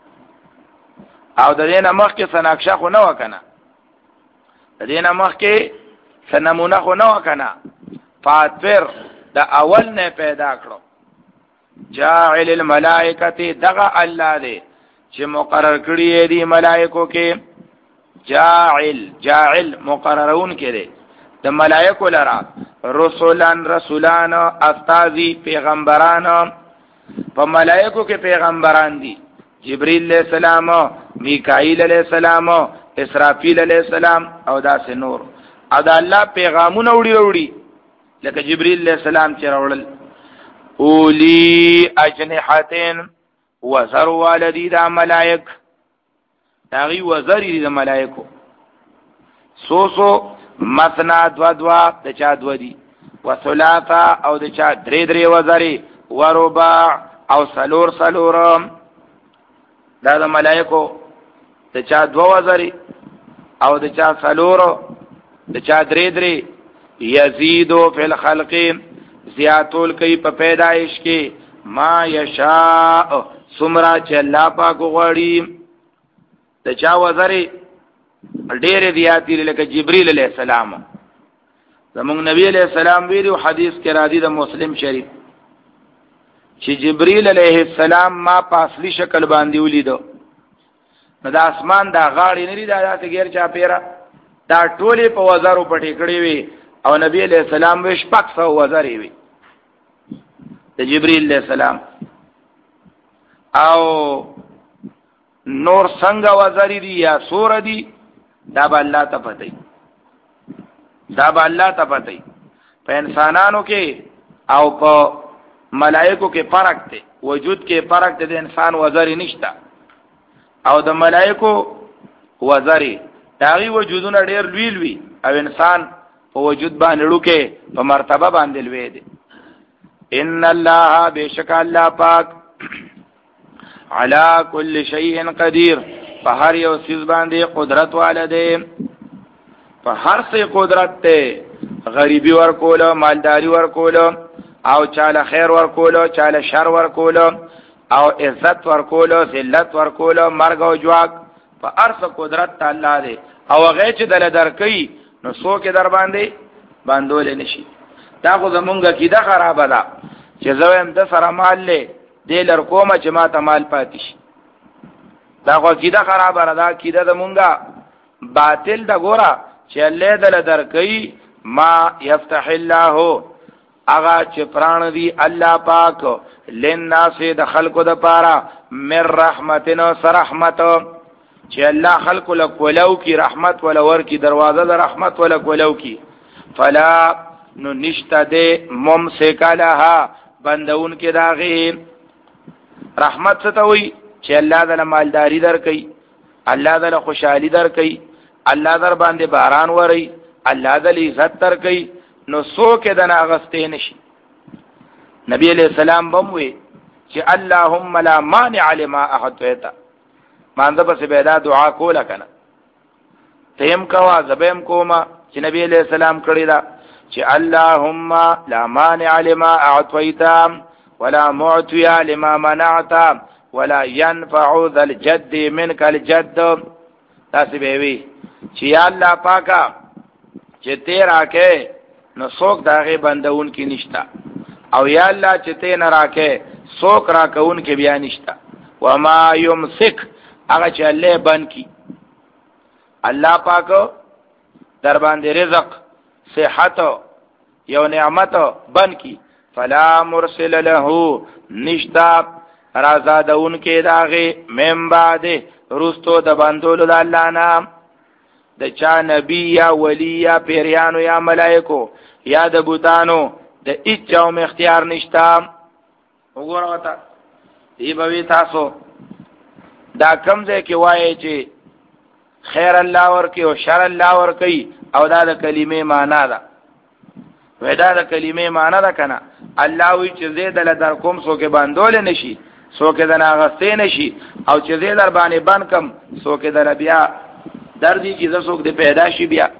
او د دې نمخ کې سناکشه خو نه وکنه د دې نمخ کې سنمونه خو نه وکنه فاطر د اول نه پیدا کړو. جاعل الملائکه دغه الله دی چې مقرر کړی دی ملائکو کې جاعل جاعل مقررون کړي د ملائکو لرا رسولان رسولان استازي پیغمبران په ملائکو کې پیغمبران دي جبريل علیہ السلام میکائیل علیہ السلام اسرافیل علیہ السلام او داسې نور او دا الله پیغامونه وړي وړي لکه جبريل علیہ السلام چې راوړل اولی اجنحتين وزر والدی دا ملائک داغي وزر دي د ملائکو سو سو مثنا دوا دوا د چا دوا دي وثلاثه او د چا درې درې وزري ورباع او سلور سلورم دا د ملائکو د چا دوا وزري او د چا سلورو د چا درې درې یزيدو فی الخلق زیاتول کوي په پیدائش کې ما یشاء سمرا چې الله پاک غواړي. د چا وزري ډېر زیاتی لکه جبريل علیہ السلام زموږ نبی علیہ السلام ویلو حدیث کې راځي د مسلم شریف چې جبريل علیہ السلام ما په اصلي شکل باندې ولیدو نو د اسمان دا غاړې نه لري دا داسې غیر چا پیرا دا ټولې په وزرو پټې کړې وي او نبی علیہ السلام وش پک سو وزري وي د جبريل علیہ السلام او نور څنګه وزري دي یا سور دي دا به الله ته پته دا به الله ته پته په انسانانو کې او په ملائکو کې فرق دی وجود کې فرق دی د انسان وزري نشته او د ملائکو وزري داغي وجودونه ډېر لوی لوی او انسان په وجود باندې لوکه په مرتبه باندې لوی دی. ان الله بشک الله پاک علا کل شیء قدیر په هر یو چیز باندې قدرت والده په هر څه قدرت ته غریبی ورکول مالداری ورکول او چاله خیر ورکول چاله شر ورکول او عزت ورکول ذلت ورکول مرګ او جواک په هر څه قدرت الله دی او هغه چې دل درکې نو څوک در باندې باندول نشي. دا خو زمونږه کیده خراب ده چې زویم د سره مال له دې لر کومه چې ما ته مال پاتې شي دا خو کیده خراب را ده کیده زمونږه باطل دا ګوره چې الله دل درکې ما یفتح الله اغا چې پران دی الله پاک لناس د خلقو د پاره مر رحمتنا سرحمت چې الله خلق له کولو کی رحمت ولا ور کی دروازه د رحمت ولا کولو کی فلا نو نشته د ممسک لها بندون کې داغه رحمت څه وي چې الله د مالداری در کوي الله د خوشحالي در کوي الله در باندې باران وري الله د عزت در کوي نو څوک د ناغستې نشي. نبی علیہ السلام بموي چې اللهم لا مانع لما اعطيت، مانځه پس به دا دعا کوله کنه تیم کوا زبیم کوما چې نبی علیہ السلام کړی دا چې اللهم لا مانع لما اعطيت ولا معطي لما منعت ولا ينفع ذا الجد منك الجد. تاسو به وی چې یا الله پاکا چې ته راکې نو څوک داغه بندون کې نشتا، او یا الله چې ته نه راکې څوک راکون کې بیا نشتا. وما يمسك هغه چې الله بن کی، الله پاک در باندې رزق صحت یو نعمت بن کی، فلا مرسل له نشتا رازادون کې داغه من بعد رستو د بندولو د الله نام د چا نبی یا ولی یا پیریانو یا ملائکو یا د بوتانو د اچاو اختیار نشتا. وګوره وتا دی به تاسو دا کم ځای کې وایي چې خیر الله ورکی او شر الله ورکی او دا د کلمې معنا ده. ودا د کلمې معنا ده کنه الله وی چې زید له در کوم سو کې باندول نشي، سو کې د ناغستې نشي، او چې زید در باندې بان کم سو کې در بیا دردی چې زسوک د پیدا شي بیا.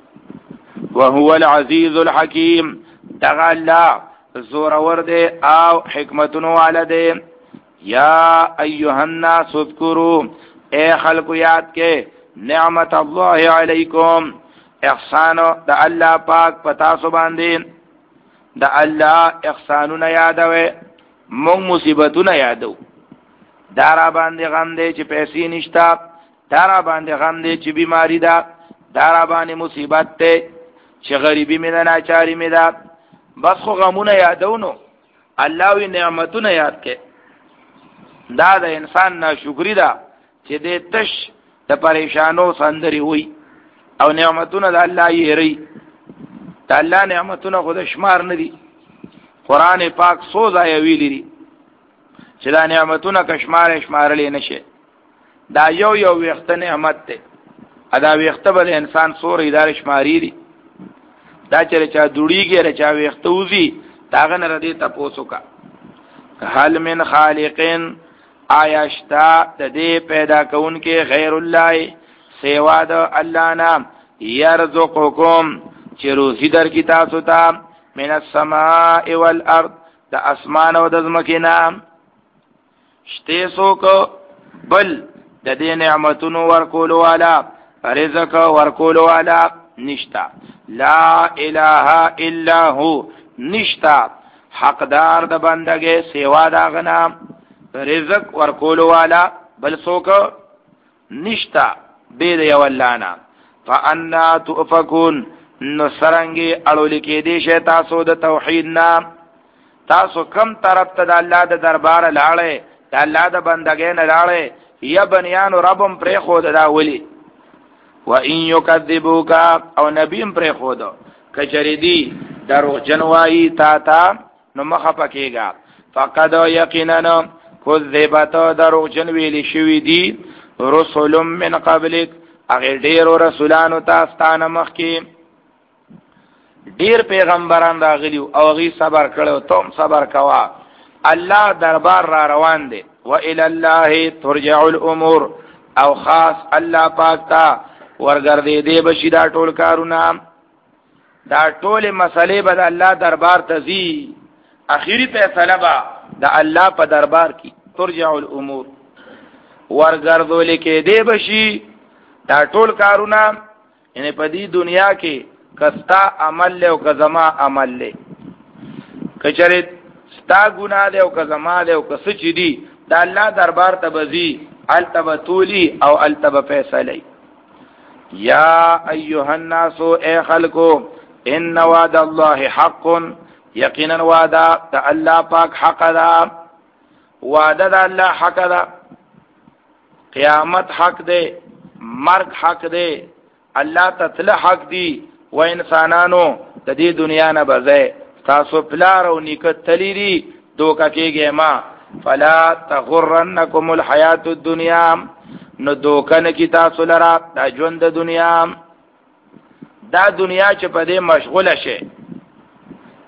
وهو العزيز الحكيم، دغه الله زور ور دے او حکمتونو والده. یا ایها الناس اذکروا، اے خلق یاد کے نعمت الله علیکم، احسان د الله پاک پتا سو باندې، د الله احسانونه یادوي، مونږ مصیبتونه یادو. دارا باندې غم دې چې پیسې نشتا، دارا باندې غم دې چې بیماری ده، دارا باندې مصیبت ده چې غریبی مې نه ناچاری مې ده، بس خو غمونه یادونو. الله وی نعمتونه یاد کې. دا د انسان ناشکری ده چې دې تش د پریشانو سندري وي او نعمتونه د الله یې ری. د الله نعمتونه خود شمار نه دي. قران پاک سو ځای ویلي دي چې دا نعمتونه کشمار شمارلې نشي. دا یو یو وخت نعمت ده. ادا وخت بل انسان سور ادارې شماري دي. دا چې چا دوړيږي رچا وخت وزي داغه نه ردی تاسو کا. هل من خالقین آیاشتا د دې پیدا کون کې غیر الله سیوا د الله نام يرزقکم چې روزي در کی تاسو ته من السماء والارض د اسمان او د زمکه نام شته سو کو بل د دې نعمتونو ورکول والا رزق ورکول والا نشتا. لا اله الا هو، نشتا حقدار د بندګي سیوا دا غنا رزق ورکول والا بل څوک نشتا به دی ولانا. فانا تؤفكون، نو سرنګي اړول کې دي شه تاسو د توحید نام. تاسو کم طرف ته د الله د دربار لاړې، د الله د بندګۍ نه لاړې، یا بنیان ربم پر خود دا ولي. و ان یکذبوک، او نبیم پر خود کچری دی درو جنوایی تا تا نو مخه پکېګا. فقد یقینا کذبت درو جنویل شوی دی رسول من قبلک، اغه ډیر رسولانو تاسو ته مخ کې ډیر پیغمبران راغلیو او غي صبر کړو، تم صبر کوا. الله دربار را روان دي. و الى الله ترجع الامور، او خاص الله پاک تا ورګردې دې بشي دا ټول کارونه، دا ټول مسلې به الله دربار ته زی. اخیری فیصله به د الله په دربار کې ترجع الامور ورګردول کې دې بشي دا ټول کارونه. یعنی په دې دنیا کې کستا عمل له او کزما عمل له، کچره ستا ګناه له او کزما له او کس چي دي د الله دربار ته بزي، التبتولی او التب فیصله. یا ایها الناس، اے خلقو، ان وعد الله حق، یقینا وعده د الله پاک حق ده. وعده د الله حق ده، قیامت حق ده، مرگ حق ده، الله تطلع حق دی. و انسانانو د دې دنیا نه بځه تاسو پلار او نیکت تلیری دوکا کېږي ما. فلا تغرنکم الحیات الدنیا، نو دوکن کی تاسو لرا دا ژوند د دنیا. دا دنیا چې په دې مشغوله شي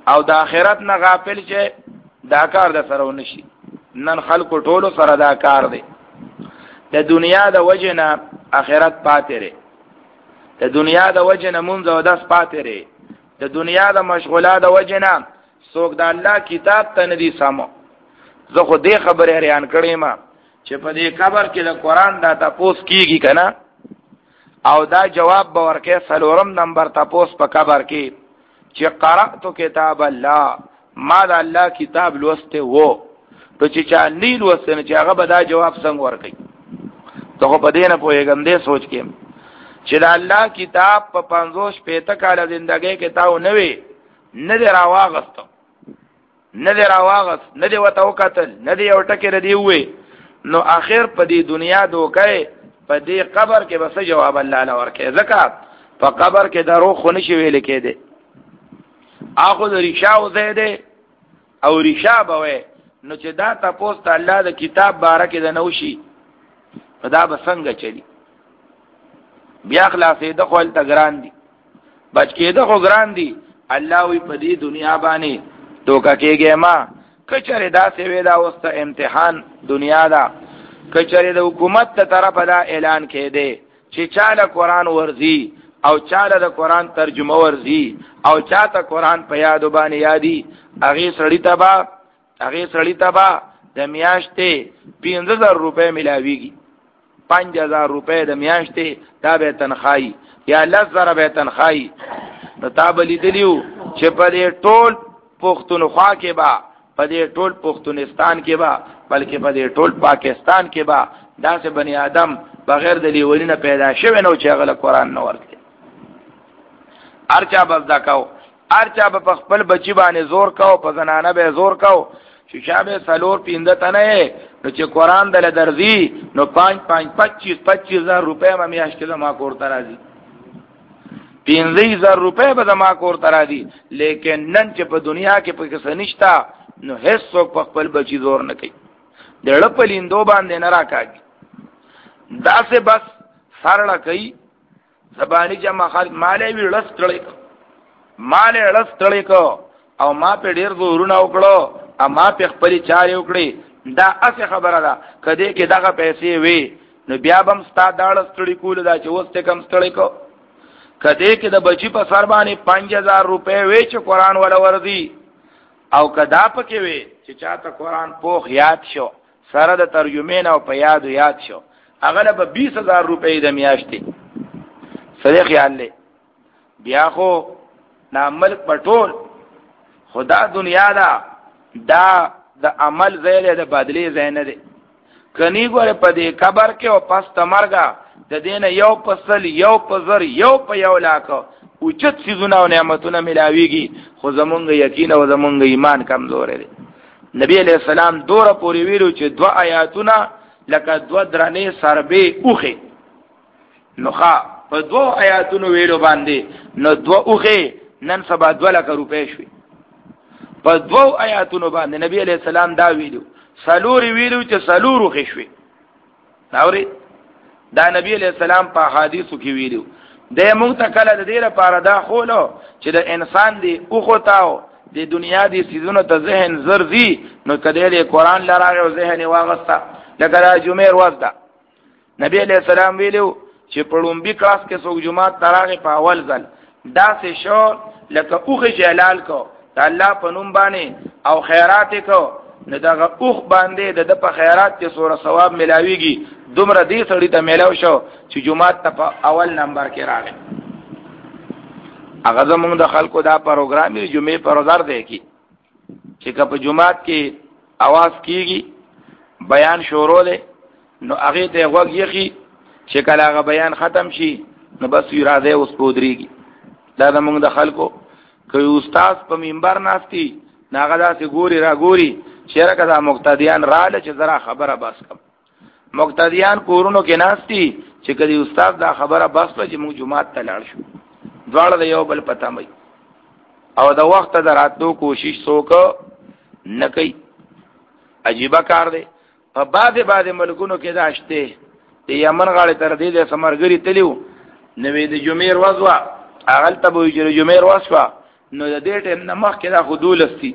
او د آخرت نه غافل چې دا کار د سره ونشي. نن خلکو ټولو سره دا کار دی. د دنیا د وجه نه آخرت پاتې لري، د دنیا د وجه نه مونږ او داس پاتې لري، د دنیا د مشغولات د وجه نه څوک د الله کتاب ته نه دي سمو. زه خو دې خبرې ریان کړې ما چې په دې قبر کې د قرآن دا تپوس کیږي کنه، او دا جواب به ورکې څلورم نمبر تپوس په قبر کې چې قرأت کتاب الله، ما د الله کتاب لوسته وو. ته چې چا نه لوسته نه چې هغه به دا جواب څنګه ورکړي؟ ته خو په دې نه پوهېږم، دې سوچ کې چې د الله کتاب په پنځوس شپېته کاله زندګۍ کې تاو نه وي، نه دی راواغسته، نه دی راواغست، نه دی ورته وکتل، نه دی یو ټکې ردی ووی، نو آخر په دې دنیا دوکه په دې قبر کې بس جواب الله نه ورکړي. ځکه په قبر کې درو خو نشي ویل کېده، اخو د ریشاو زیده او ریشا به وي، نو چې دا تاسو ته الله د کتاب باره کې د نوشي دا به څنګه چلی؟ بیا خلاصې د خپل تګران دي، بچ کې د خو ګران دي. الله وی په دې دنیا باندې دوکه کېږي ما کچره دا سوي دا واست امتحان دنیا دا، کچره د حکومت ته طرف دا اعلان کړي چې چاله قرآن ورزي او چاله د قرآن ترجمه ورزي او چاته قرآن په یاد باندې یادي، هغه سړی تبا هغه سړی تبا د میاشتې پنځه زره روپے ملاويږي، پنځه هزار روپے د میاشتې دا به تنخواهي یا لس زره به تنخواهي. نو تا بلی دلیو چې په دې ټول پښتونخوا کې با، په دې ټول پښتونستان کې با، بلکې په دې ټول پاکستان کې با داسې بنی آدم بغیر د لیونی پیدا شوی نو چې هغه قرآن نه ورته ارچا بس دا کاو، ارچا په خپل بچی باندې زور کاو، په زنانه به زور کاو چې شابه سالور پیند تنه نو چې قرآن دل درځي نو پنځ پنځ پچیس پچیس هزار روپے ما میاش کې ما کور ترازی، پنځه هزار روپے به ما کور ترازی. لیکن نن چې په دنیا کې په څه نشتا نو هیڅ څوک په خپل بچی زور نه کوي، دړه په لیندو باندې نه راکاږي، دا سه بس سارړه کوي زبانی جمع خالق مالې وی لس تړې مالې لس تړې کو او ما په ډیر زورونه وکړو، اما په خپل چارې وکړي. دا اسه خبره ده کده کې دغه پیسې وي نو بیا بم ستا داړ ستړي کول دا چې وسته کم ستړي کو، کده کې د بچی په سر باندې پنځه هزار روپے وي چې قرآن ولا ورزي، او کدا پکې وي چې چاته قرآن پوخ یاد شو سره د ترجمه نه او په یاد یاد شو، هغه به بیس هزار روپے د میاشتې. صدق خیال له بیا خو نعمل پټول خدا دنیا دا دا د عمل زیله د بدلی زینه ده. کني ګوره په دې قبر کې او پس تمرګه د دینه یو پسل یو پزر یو په یو لاکو اوچت سيزونه او نعمتونه ملاويږي، خو زمونږ یقین او زمونږ ایمان کمزور دی. نبی علیہ السلام دوره پوری ویلو چې دوا آیاتونه لکه دوا درنې سربې اوخه نوخه په دوا آیاتونو ویلو باندې نو دوا اوخه نن سبا دوا لک روپې شوي په دوا آیاتونو باندې. نبی علیہ السلام دا ویلو سلور ویلو چې سلور اوخه شوي ناوري، دا نبی علیہ السلام په حدیثو کې ویلو. د مونږ ته کله د دې لپاره دا خولو چې د انسان دی اوخه تاو د دنیا دی سيزونو ته ذهن زرزي نو کده د قرآن لراغه او ذهن واغستا لکه د جمعې ورځ ده. نبی علیہ السلام ویلو چې پړومبي کلاس کې څوک جمعه تراغه په اول ځل دا سه شو لکه اوخه جلال کو د الله په نوم باندې او خیرات کو نو دغه اوخ باندې د په خیرات کې سوره ثواب ملاويږي، دومره دې سړی ته ملاو شو چې جمعه ته په اول نمبر کې راغی. هغه زموږ د خلکو دا پروګرام یې جمعې پر ورځ دی کی چې کله جمعات کې आवाज کیږي بیان شروع دی نو هغه ته وګ یخي چې کله هغه بیان ختم شي نو بس یې راځي اوس پودريږي. دا زموږ د خلکو کوي استاد په منبر ناشتي ناغه دا سي ګوري را ګوري شرکه دا مقتدیان رااله چې زرا خبره بس کم مقتدیان کورونو کې ناشتي چې کدي استاد دا خبره بس په چې موږ جمعات ته لاړ شو دواړه د یو بل پتا مې او د وخت دراتو کوشش وک نه کوي. عجیب کار دی. په بعضه بعضه ملکونو کې دا شته د یمن غاړه تر دې د سمرګری تلیو نوې د جمعې ورځ وا اغل ته به چې جمعې ورځ وا نو د دې ټیم نه مخکې دا خودولستی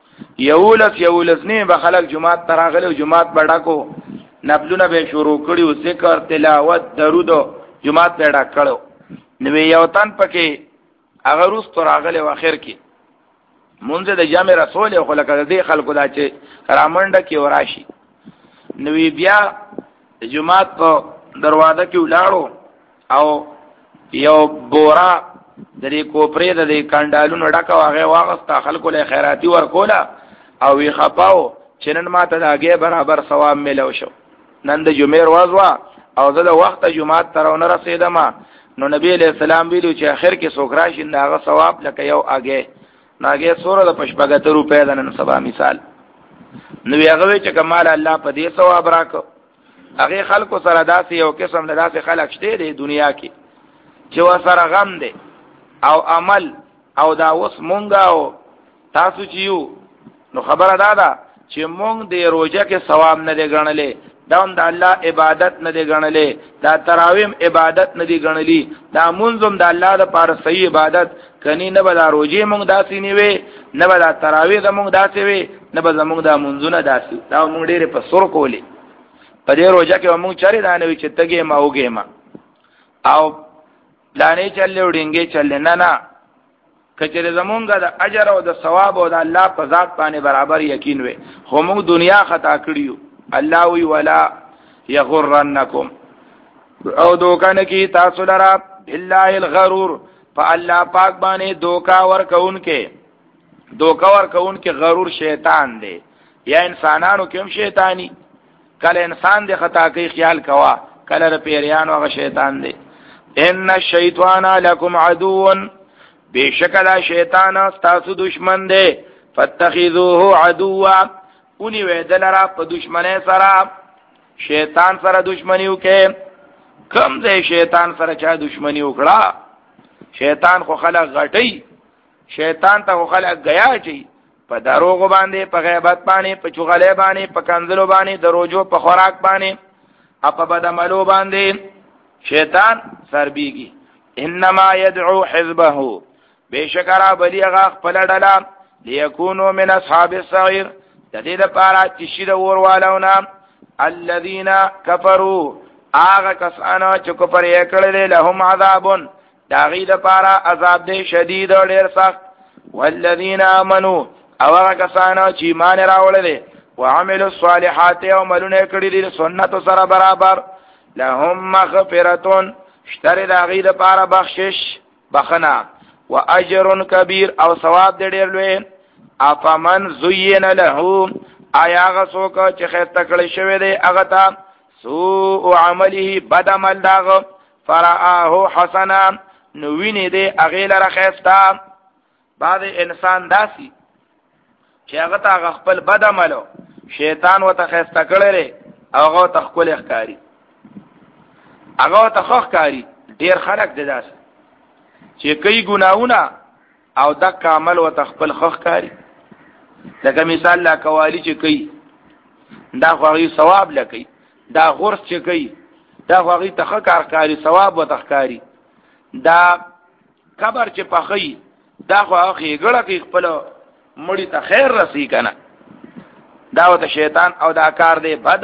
یولس یولس نه به خلک جمعات تراغله جمعات بډاکو نبلونه به شروع کړي او ذکر تلاوت درود جمعات پیدا کړو نو یو تن پکې هغه روز تراغله واخر کې مونږ د جامع رسول خو لکه دې خلکو دا چې کرامنډه کې وراشي نو بیا جمعات په دروازه کې ولاړو او یو بورا د دې کوپرې د دې کاندالونو ډکه واغې واغسته خلکو له خیراتی ورکولا او وی خپاو چې نن ماته د هغه برابر ثواب ملو شو نن د جمعې ورځ وا او زه د وخت جمعات ترونه رسیدم نو نبی علیہ السلام ویلو چې اخر کې سوکراشي داغه ثواب لکه یو اگې ناګه سوره د پښپګت روپې د نن سبا مثال نو هغه چې کمال الله په دې ثواب راکو هغه خلکو سره داسې یو قسم د داسې خلک شته د دنیا کې چې وسره غم دي او عمل او دا اوس مونږه او تاسو چې یو نو خبره دا ده چې مونږ د روزه کې ثواب نه دی غنلې دا د الله عبادت نه دی غنلې دا تراویم عبادت نه دی غنلې دا منظم د الله د پاره صحیح عبادت کني نه به دا روزه مونږ داسې نیوي نه به دا تراویح د مونږ داسې وي نه به زمونږ د منځونه داسې دا مونږ ډېر په سر کولې په دې روزه کې مونږ چاري دا نه وي چې تګې ما وګې ما او لانه چلې وډینګې چلې نه نه کچره زمونږه د اجر او د ثواب او د الله په ذات باندې برابر یقین وي خو موږ دنیا خطا کړیو الله وی ولا یغرنکم او دوکان کی تاسو لرا بالله الغرور فالله پاک باندې دوکا ور کون کې دوکا ور کون کې غرور شیطان دی یا انسانانو کوم شیطانی کله انسان دی خطا کوي خیال کوا کله پیریانو هغه شیطان دی ان الشیطان لکم عدو بشکل شیطان تاسو دشمن دی فاتخذوه عدوا اونی ویدل را په دشمنی سره شیطان سره دشمنی وکې کم ځای شیطان سره چا دشمنی وکړه شیطان خو خلق غټي شیطان ته خو خلق غیا چي په دروغ باندې په غیبت باندې په چغلې باندې په کنزلو باندې دروجو په خوراک باندې اپ په بدعملو باندې شیطان سربيږي انما يدعو حزبه بشکرا بلیغا خپل ډلا ليكونوا من اصحاب السعير د دې لپاره چې شید وروالونه الذين كفروا هغه کسانو چې کفر یې کړل لهم عذاب داغي لپاره عذاب دې شدید او ډېر سخت والذین آمنوا او هغه کسانو چې ایمان راوړل وعملوا الصالحات او عملونه کړی دي سنت سره برابر لهم مغفرة اشتر داغي لپاره بخشش بخنا واجر كبير او ثواب دې ډېر لوی افمن زین له آیا غسوک چې خیر تکړه شوی دی هغه ته سوء عمله بد عمل داغ فرآه حسنا نو ویني دی هغه لره خیستا بعد انسان داسي چې هغه ته خپل بد عملو شیطان وته خیستا کړی هغه ته خپل ښکاری هغه ته خو ښکاری ډیر خلک دي داسي چې کوي ګناونه او د عمل وته خپل خو ښکاری لکه مثال لا کوالی چې کوي دا خوغي ثواب لکې دا غرس چې کوي دا خوغي تخکار کاری ثواب و تخکاری دا قبر چې پخې دا خوغي ګړه کې خپل مړی ته خیر رسی کنه دا وته شیطان او دا کار دی بد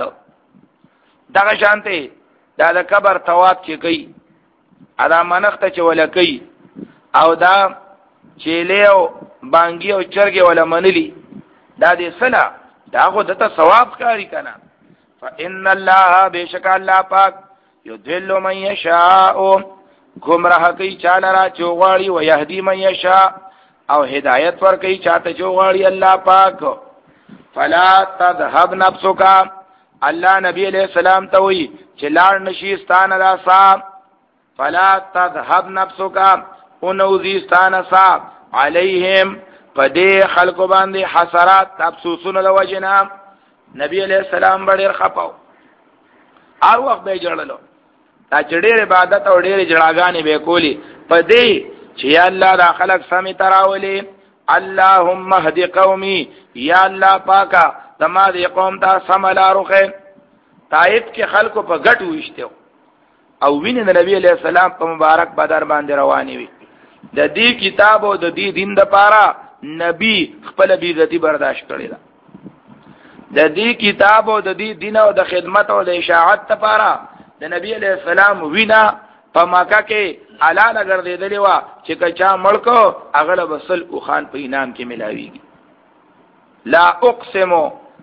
دا شانته دا د قبر ثواب چې کوي ادا منخته چې ولا کوي او دا چیلیو بانګي او چرګي ولا منلی دا دې سلا دا خو دته ثواب کاری کنه فان الله بشک الله پاک یذل من یشاء گمراه کوي چاله را چوغاړي او يهدي من یشاء او هدایت ور کوي چاته چوغاړي الله پاک فلا تذهب نفسك الله نبی علیہ السلام ته وی چې لاړ نشي ستانه دا صاحب فلا تذهب نفسك انو ذی ستانه صاحب علیہم پدې خلکو باندې حسرات افسوسونه د وجنا نبی علیہ السلام ډېر خپاو هر وخت به جړلو دا چډېر عبادت او ډېر جړاګانې به کولی پدې چې الله دا خلق سمي تراولي اللهم اهد قومي یا الله پاکا زما دې قوم ته سم لارخه طائف کې خلکو په غټ وشته او وینې د نبی علیہ السلام په مبارک بدر باندې رواني وي د دې کتاب او د دې دین د پاره نبی خپل بی عزتی برداشت کړی دا د دې کتاب او د دې دین او د خدمت او د اشاعت لپاره د نبی علیہ السلام وینا په مکه کې حلال ګرځیدلی و چې کچا ملکو اغله بسل او خان په انعام کې ملاويږي. لا اقسم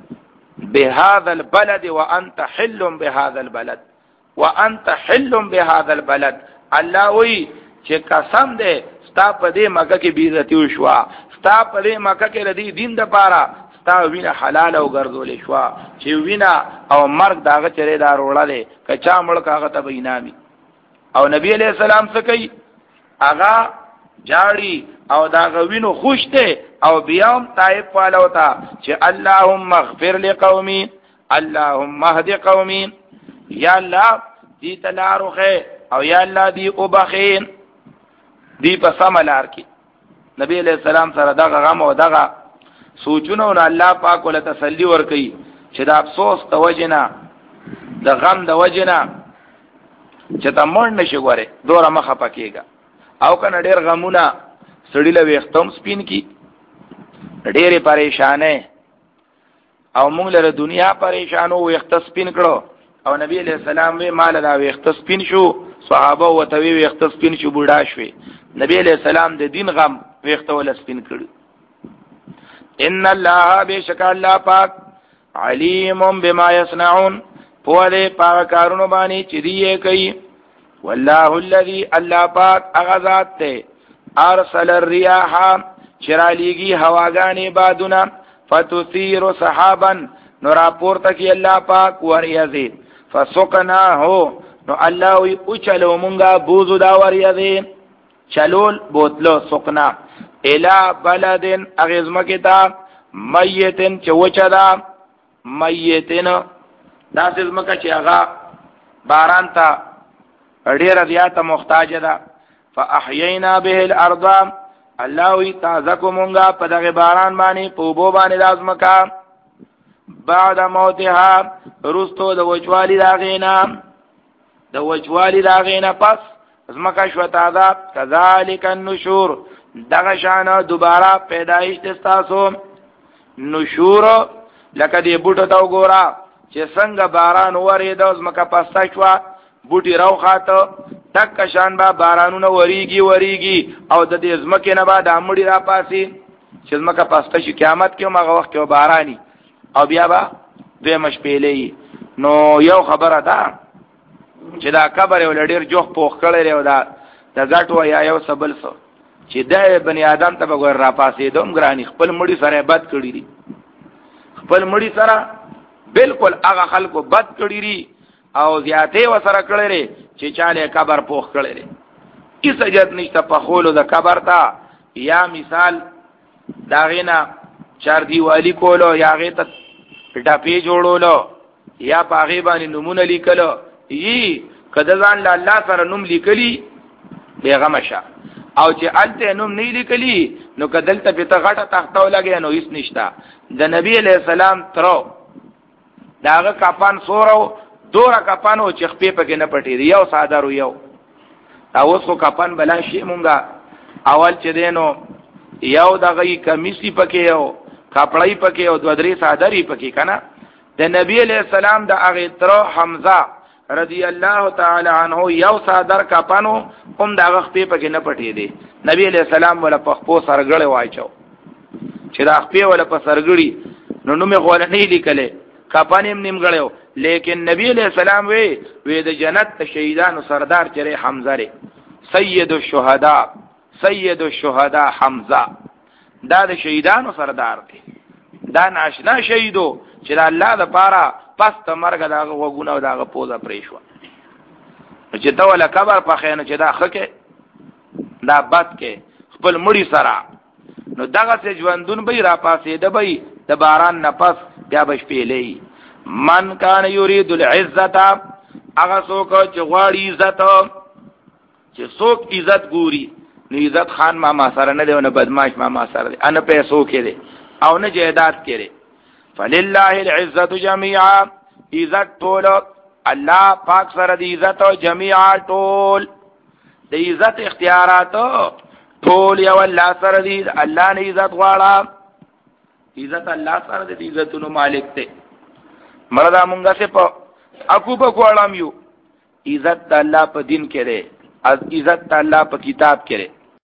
بهذا البلد وانت حل بهذا البلد وانت حل بهذا البلد. الله وی چې قسم دې ستا په دې مکه کې بی عزتی وشوا، ستا په دې مکه کې ردی دین د پاره ستا وینه حلال او ګرځولې شوا چې وینا او مرګ داغه چره دار وړاله کچا ملک هغه ته بینامي. او نبی علیہ السلام څه کوي؟ هغه جاړي او داغه وینو خوشته او بیام طائف والو تا چې اللهم اغفر لقومي اللهم اهد قومي، یا الله دې تلاروخه او یا الله دې وبخین دی په سملار کې. نبی علیہ السلام سره دغه غم او دغه سوچونه او الله پاک ول تسلی ور کوي چې د افسوس د وجنه د غم د وجنه چې تمون نشي غواره دوره مخه پکېګا او کنه ډېر غمونه سړی له وختم سپین کی ډېرې پریشانې او موږ له دنیا پریشانو وخت سپین کړو او نبی علیہ السلام وی مال دا وخت سپین شو، صحابه وتوی وخت سپین شو، بوډا شوی. نبی علیہ السلام د دین غم وخت ول سپین کړو. ان الله بشک الله پاک علیم بما یصنعون، په دې پاک کارونو باندې چې دی کوي. والله الذي الله پاک اغذات ته ارسل الرياح چرالیږي هواګانې بادونه فتثير سحابا نور پورته کی الله پاک وریاضی فسقناه نو الله وی او چلو مونږه بوزو دا وریاضی چلول بوتلو سقنا الی بلدن اغزم کتاب میتن چوچدا میتن دا سزمکه چې هغه باران ته ډیره زیاته محتاج ده. فاحیینا به الارض الله وی تازه کومګه په دغه باران باندې په بو باندې لازمکا بعد موتها رستو د وجوالی داغینا د وجوالی داغینا پس زمکا شو تازه. کذالک النشور دغه شان دوباره پیدایش تاسو نشور لکه دی بوټو تا وګورا چې څنګه باران ورید زمکا پستا شو بوټي راو خاطه تک شان با بارانونه وریږي وریږي او د دې زمکه نه بعد امړي را پاسي چې زمکه پاسته شي قیامت کې هغه وخت کې باراني او بیا با دوی مشپېلې. نو یو خبره ده چې دا قبر یو لډیر جوخ پوخ کړي او دا د غټو یا یو سبل سو چې د بنی آدم ته وګور را پاسې دوم ګرانی خپل مړي سره بد کړی دي، خپل مړي سره بالکل هغه خلکو بد کړی دي او زیاته وسره کړی چې چاله قبر پوخ کړی هیڅ اجازه نشته په خولو د قبر ته یا مثال داغینا چار دیوالی کولو یا غی ته ډاپی جوړولو یا پاغي باندې نمونه لیکلو یی کده ځان الله سره نوم لیکلی بیغمه شه او چې الته نوم نه لیکلی نو کدلته په تغټه تختو لګي نو هیڅ نشته. د نبی علیہ السلام ترو داغه کفن سورو دورا کفنو چې خپې پکې نه پټې دی یو ساده یو اوس کو کفن بلا شي مونږه اول چې دینو یو دغه کمیسی پکې یو کپړای پکې او دوه درې صادری پکې کنه. د نبی علیہ السلام د هغه تر حمزه رضی الله تعالی عنہ یو صادر کفنو هم دغه خپې پکې نه پټې دی. نبی علیہ السلام ولا پخپو سرګړې وایچو چې دا خپې ولا په سرګړې نو نو مې غوړ نه لیکلې کفنیم نیم غړیو. لیکن نبی علیہ السلام وی وی د جنت شهیدانو سردار چره حمزه ری سید الشهدا سید الشهدا حمزه دا د شهیدانو سردار دی. دا ناشنا شهیدو چې الله د پاره پس ته مرګ داغه وګونه او داغه پوزا پریشو چې دا ولا قبر په خینه چې دا خکه دا بد کې خپل مړی سره نو دغه څه ژوندون به را پاسې د به د باران نفس بیا بش پیلې. من کان یرید العزت هغه څوک چې غواړي عزت چې څوک عزت ګوري نو عزت خان ما ما سره نه دی او نه بدمعش ما ما سره دی ان پیسو کې دی او نه جیدات کې دی. فلله العزت جميعا عزت ټول الله پاک سره دی عزت او جميعا ټول د عزت اختیارات ټول یو الله سره دی، الله نه عزت غواړه، عزت الله سره دی، عزتونو مالک دی. مردا مونږه څه په اكو په کوړم یو، عزت الله په دین کې دی، عزت الله په کتاب کې دی.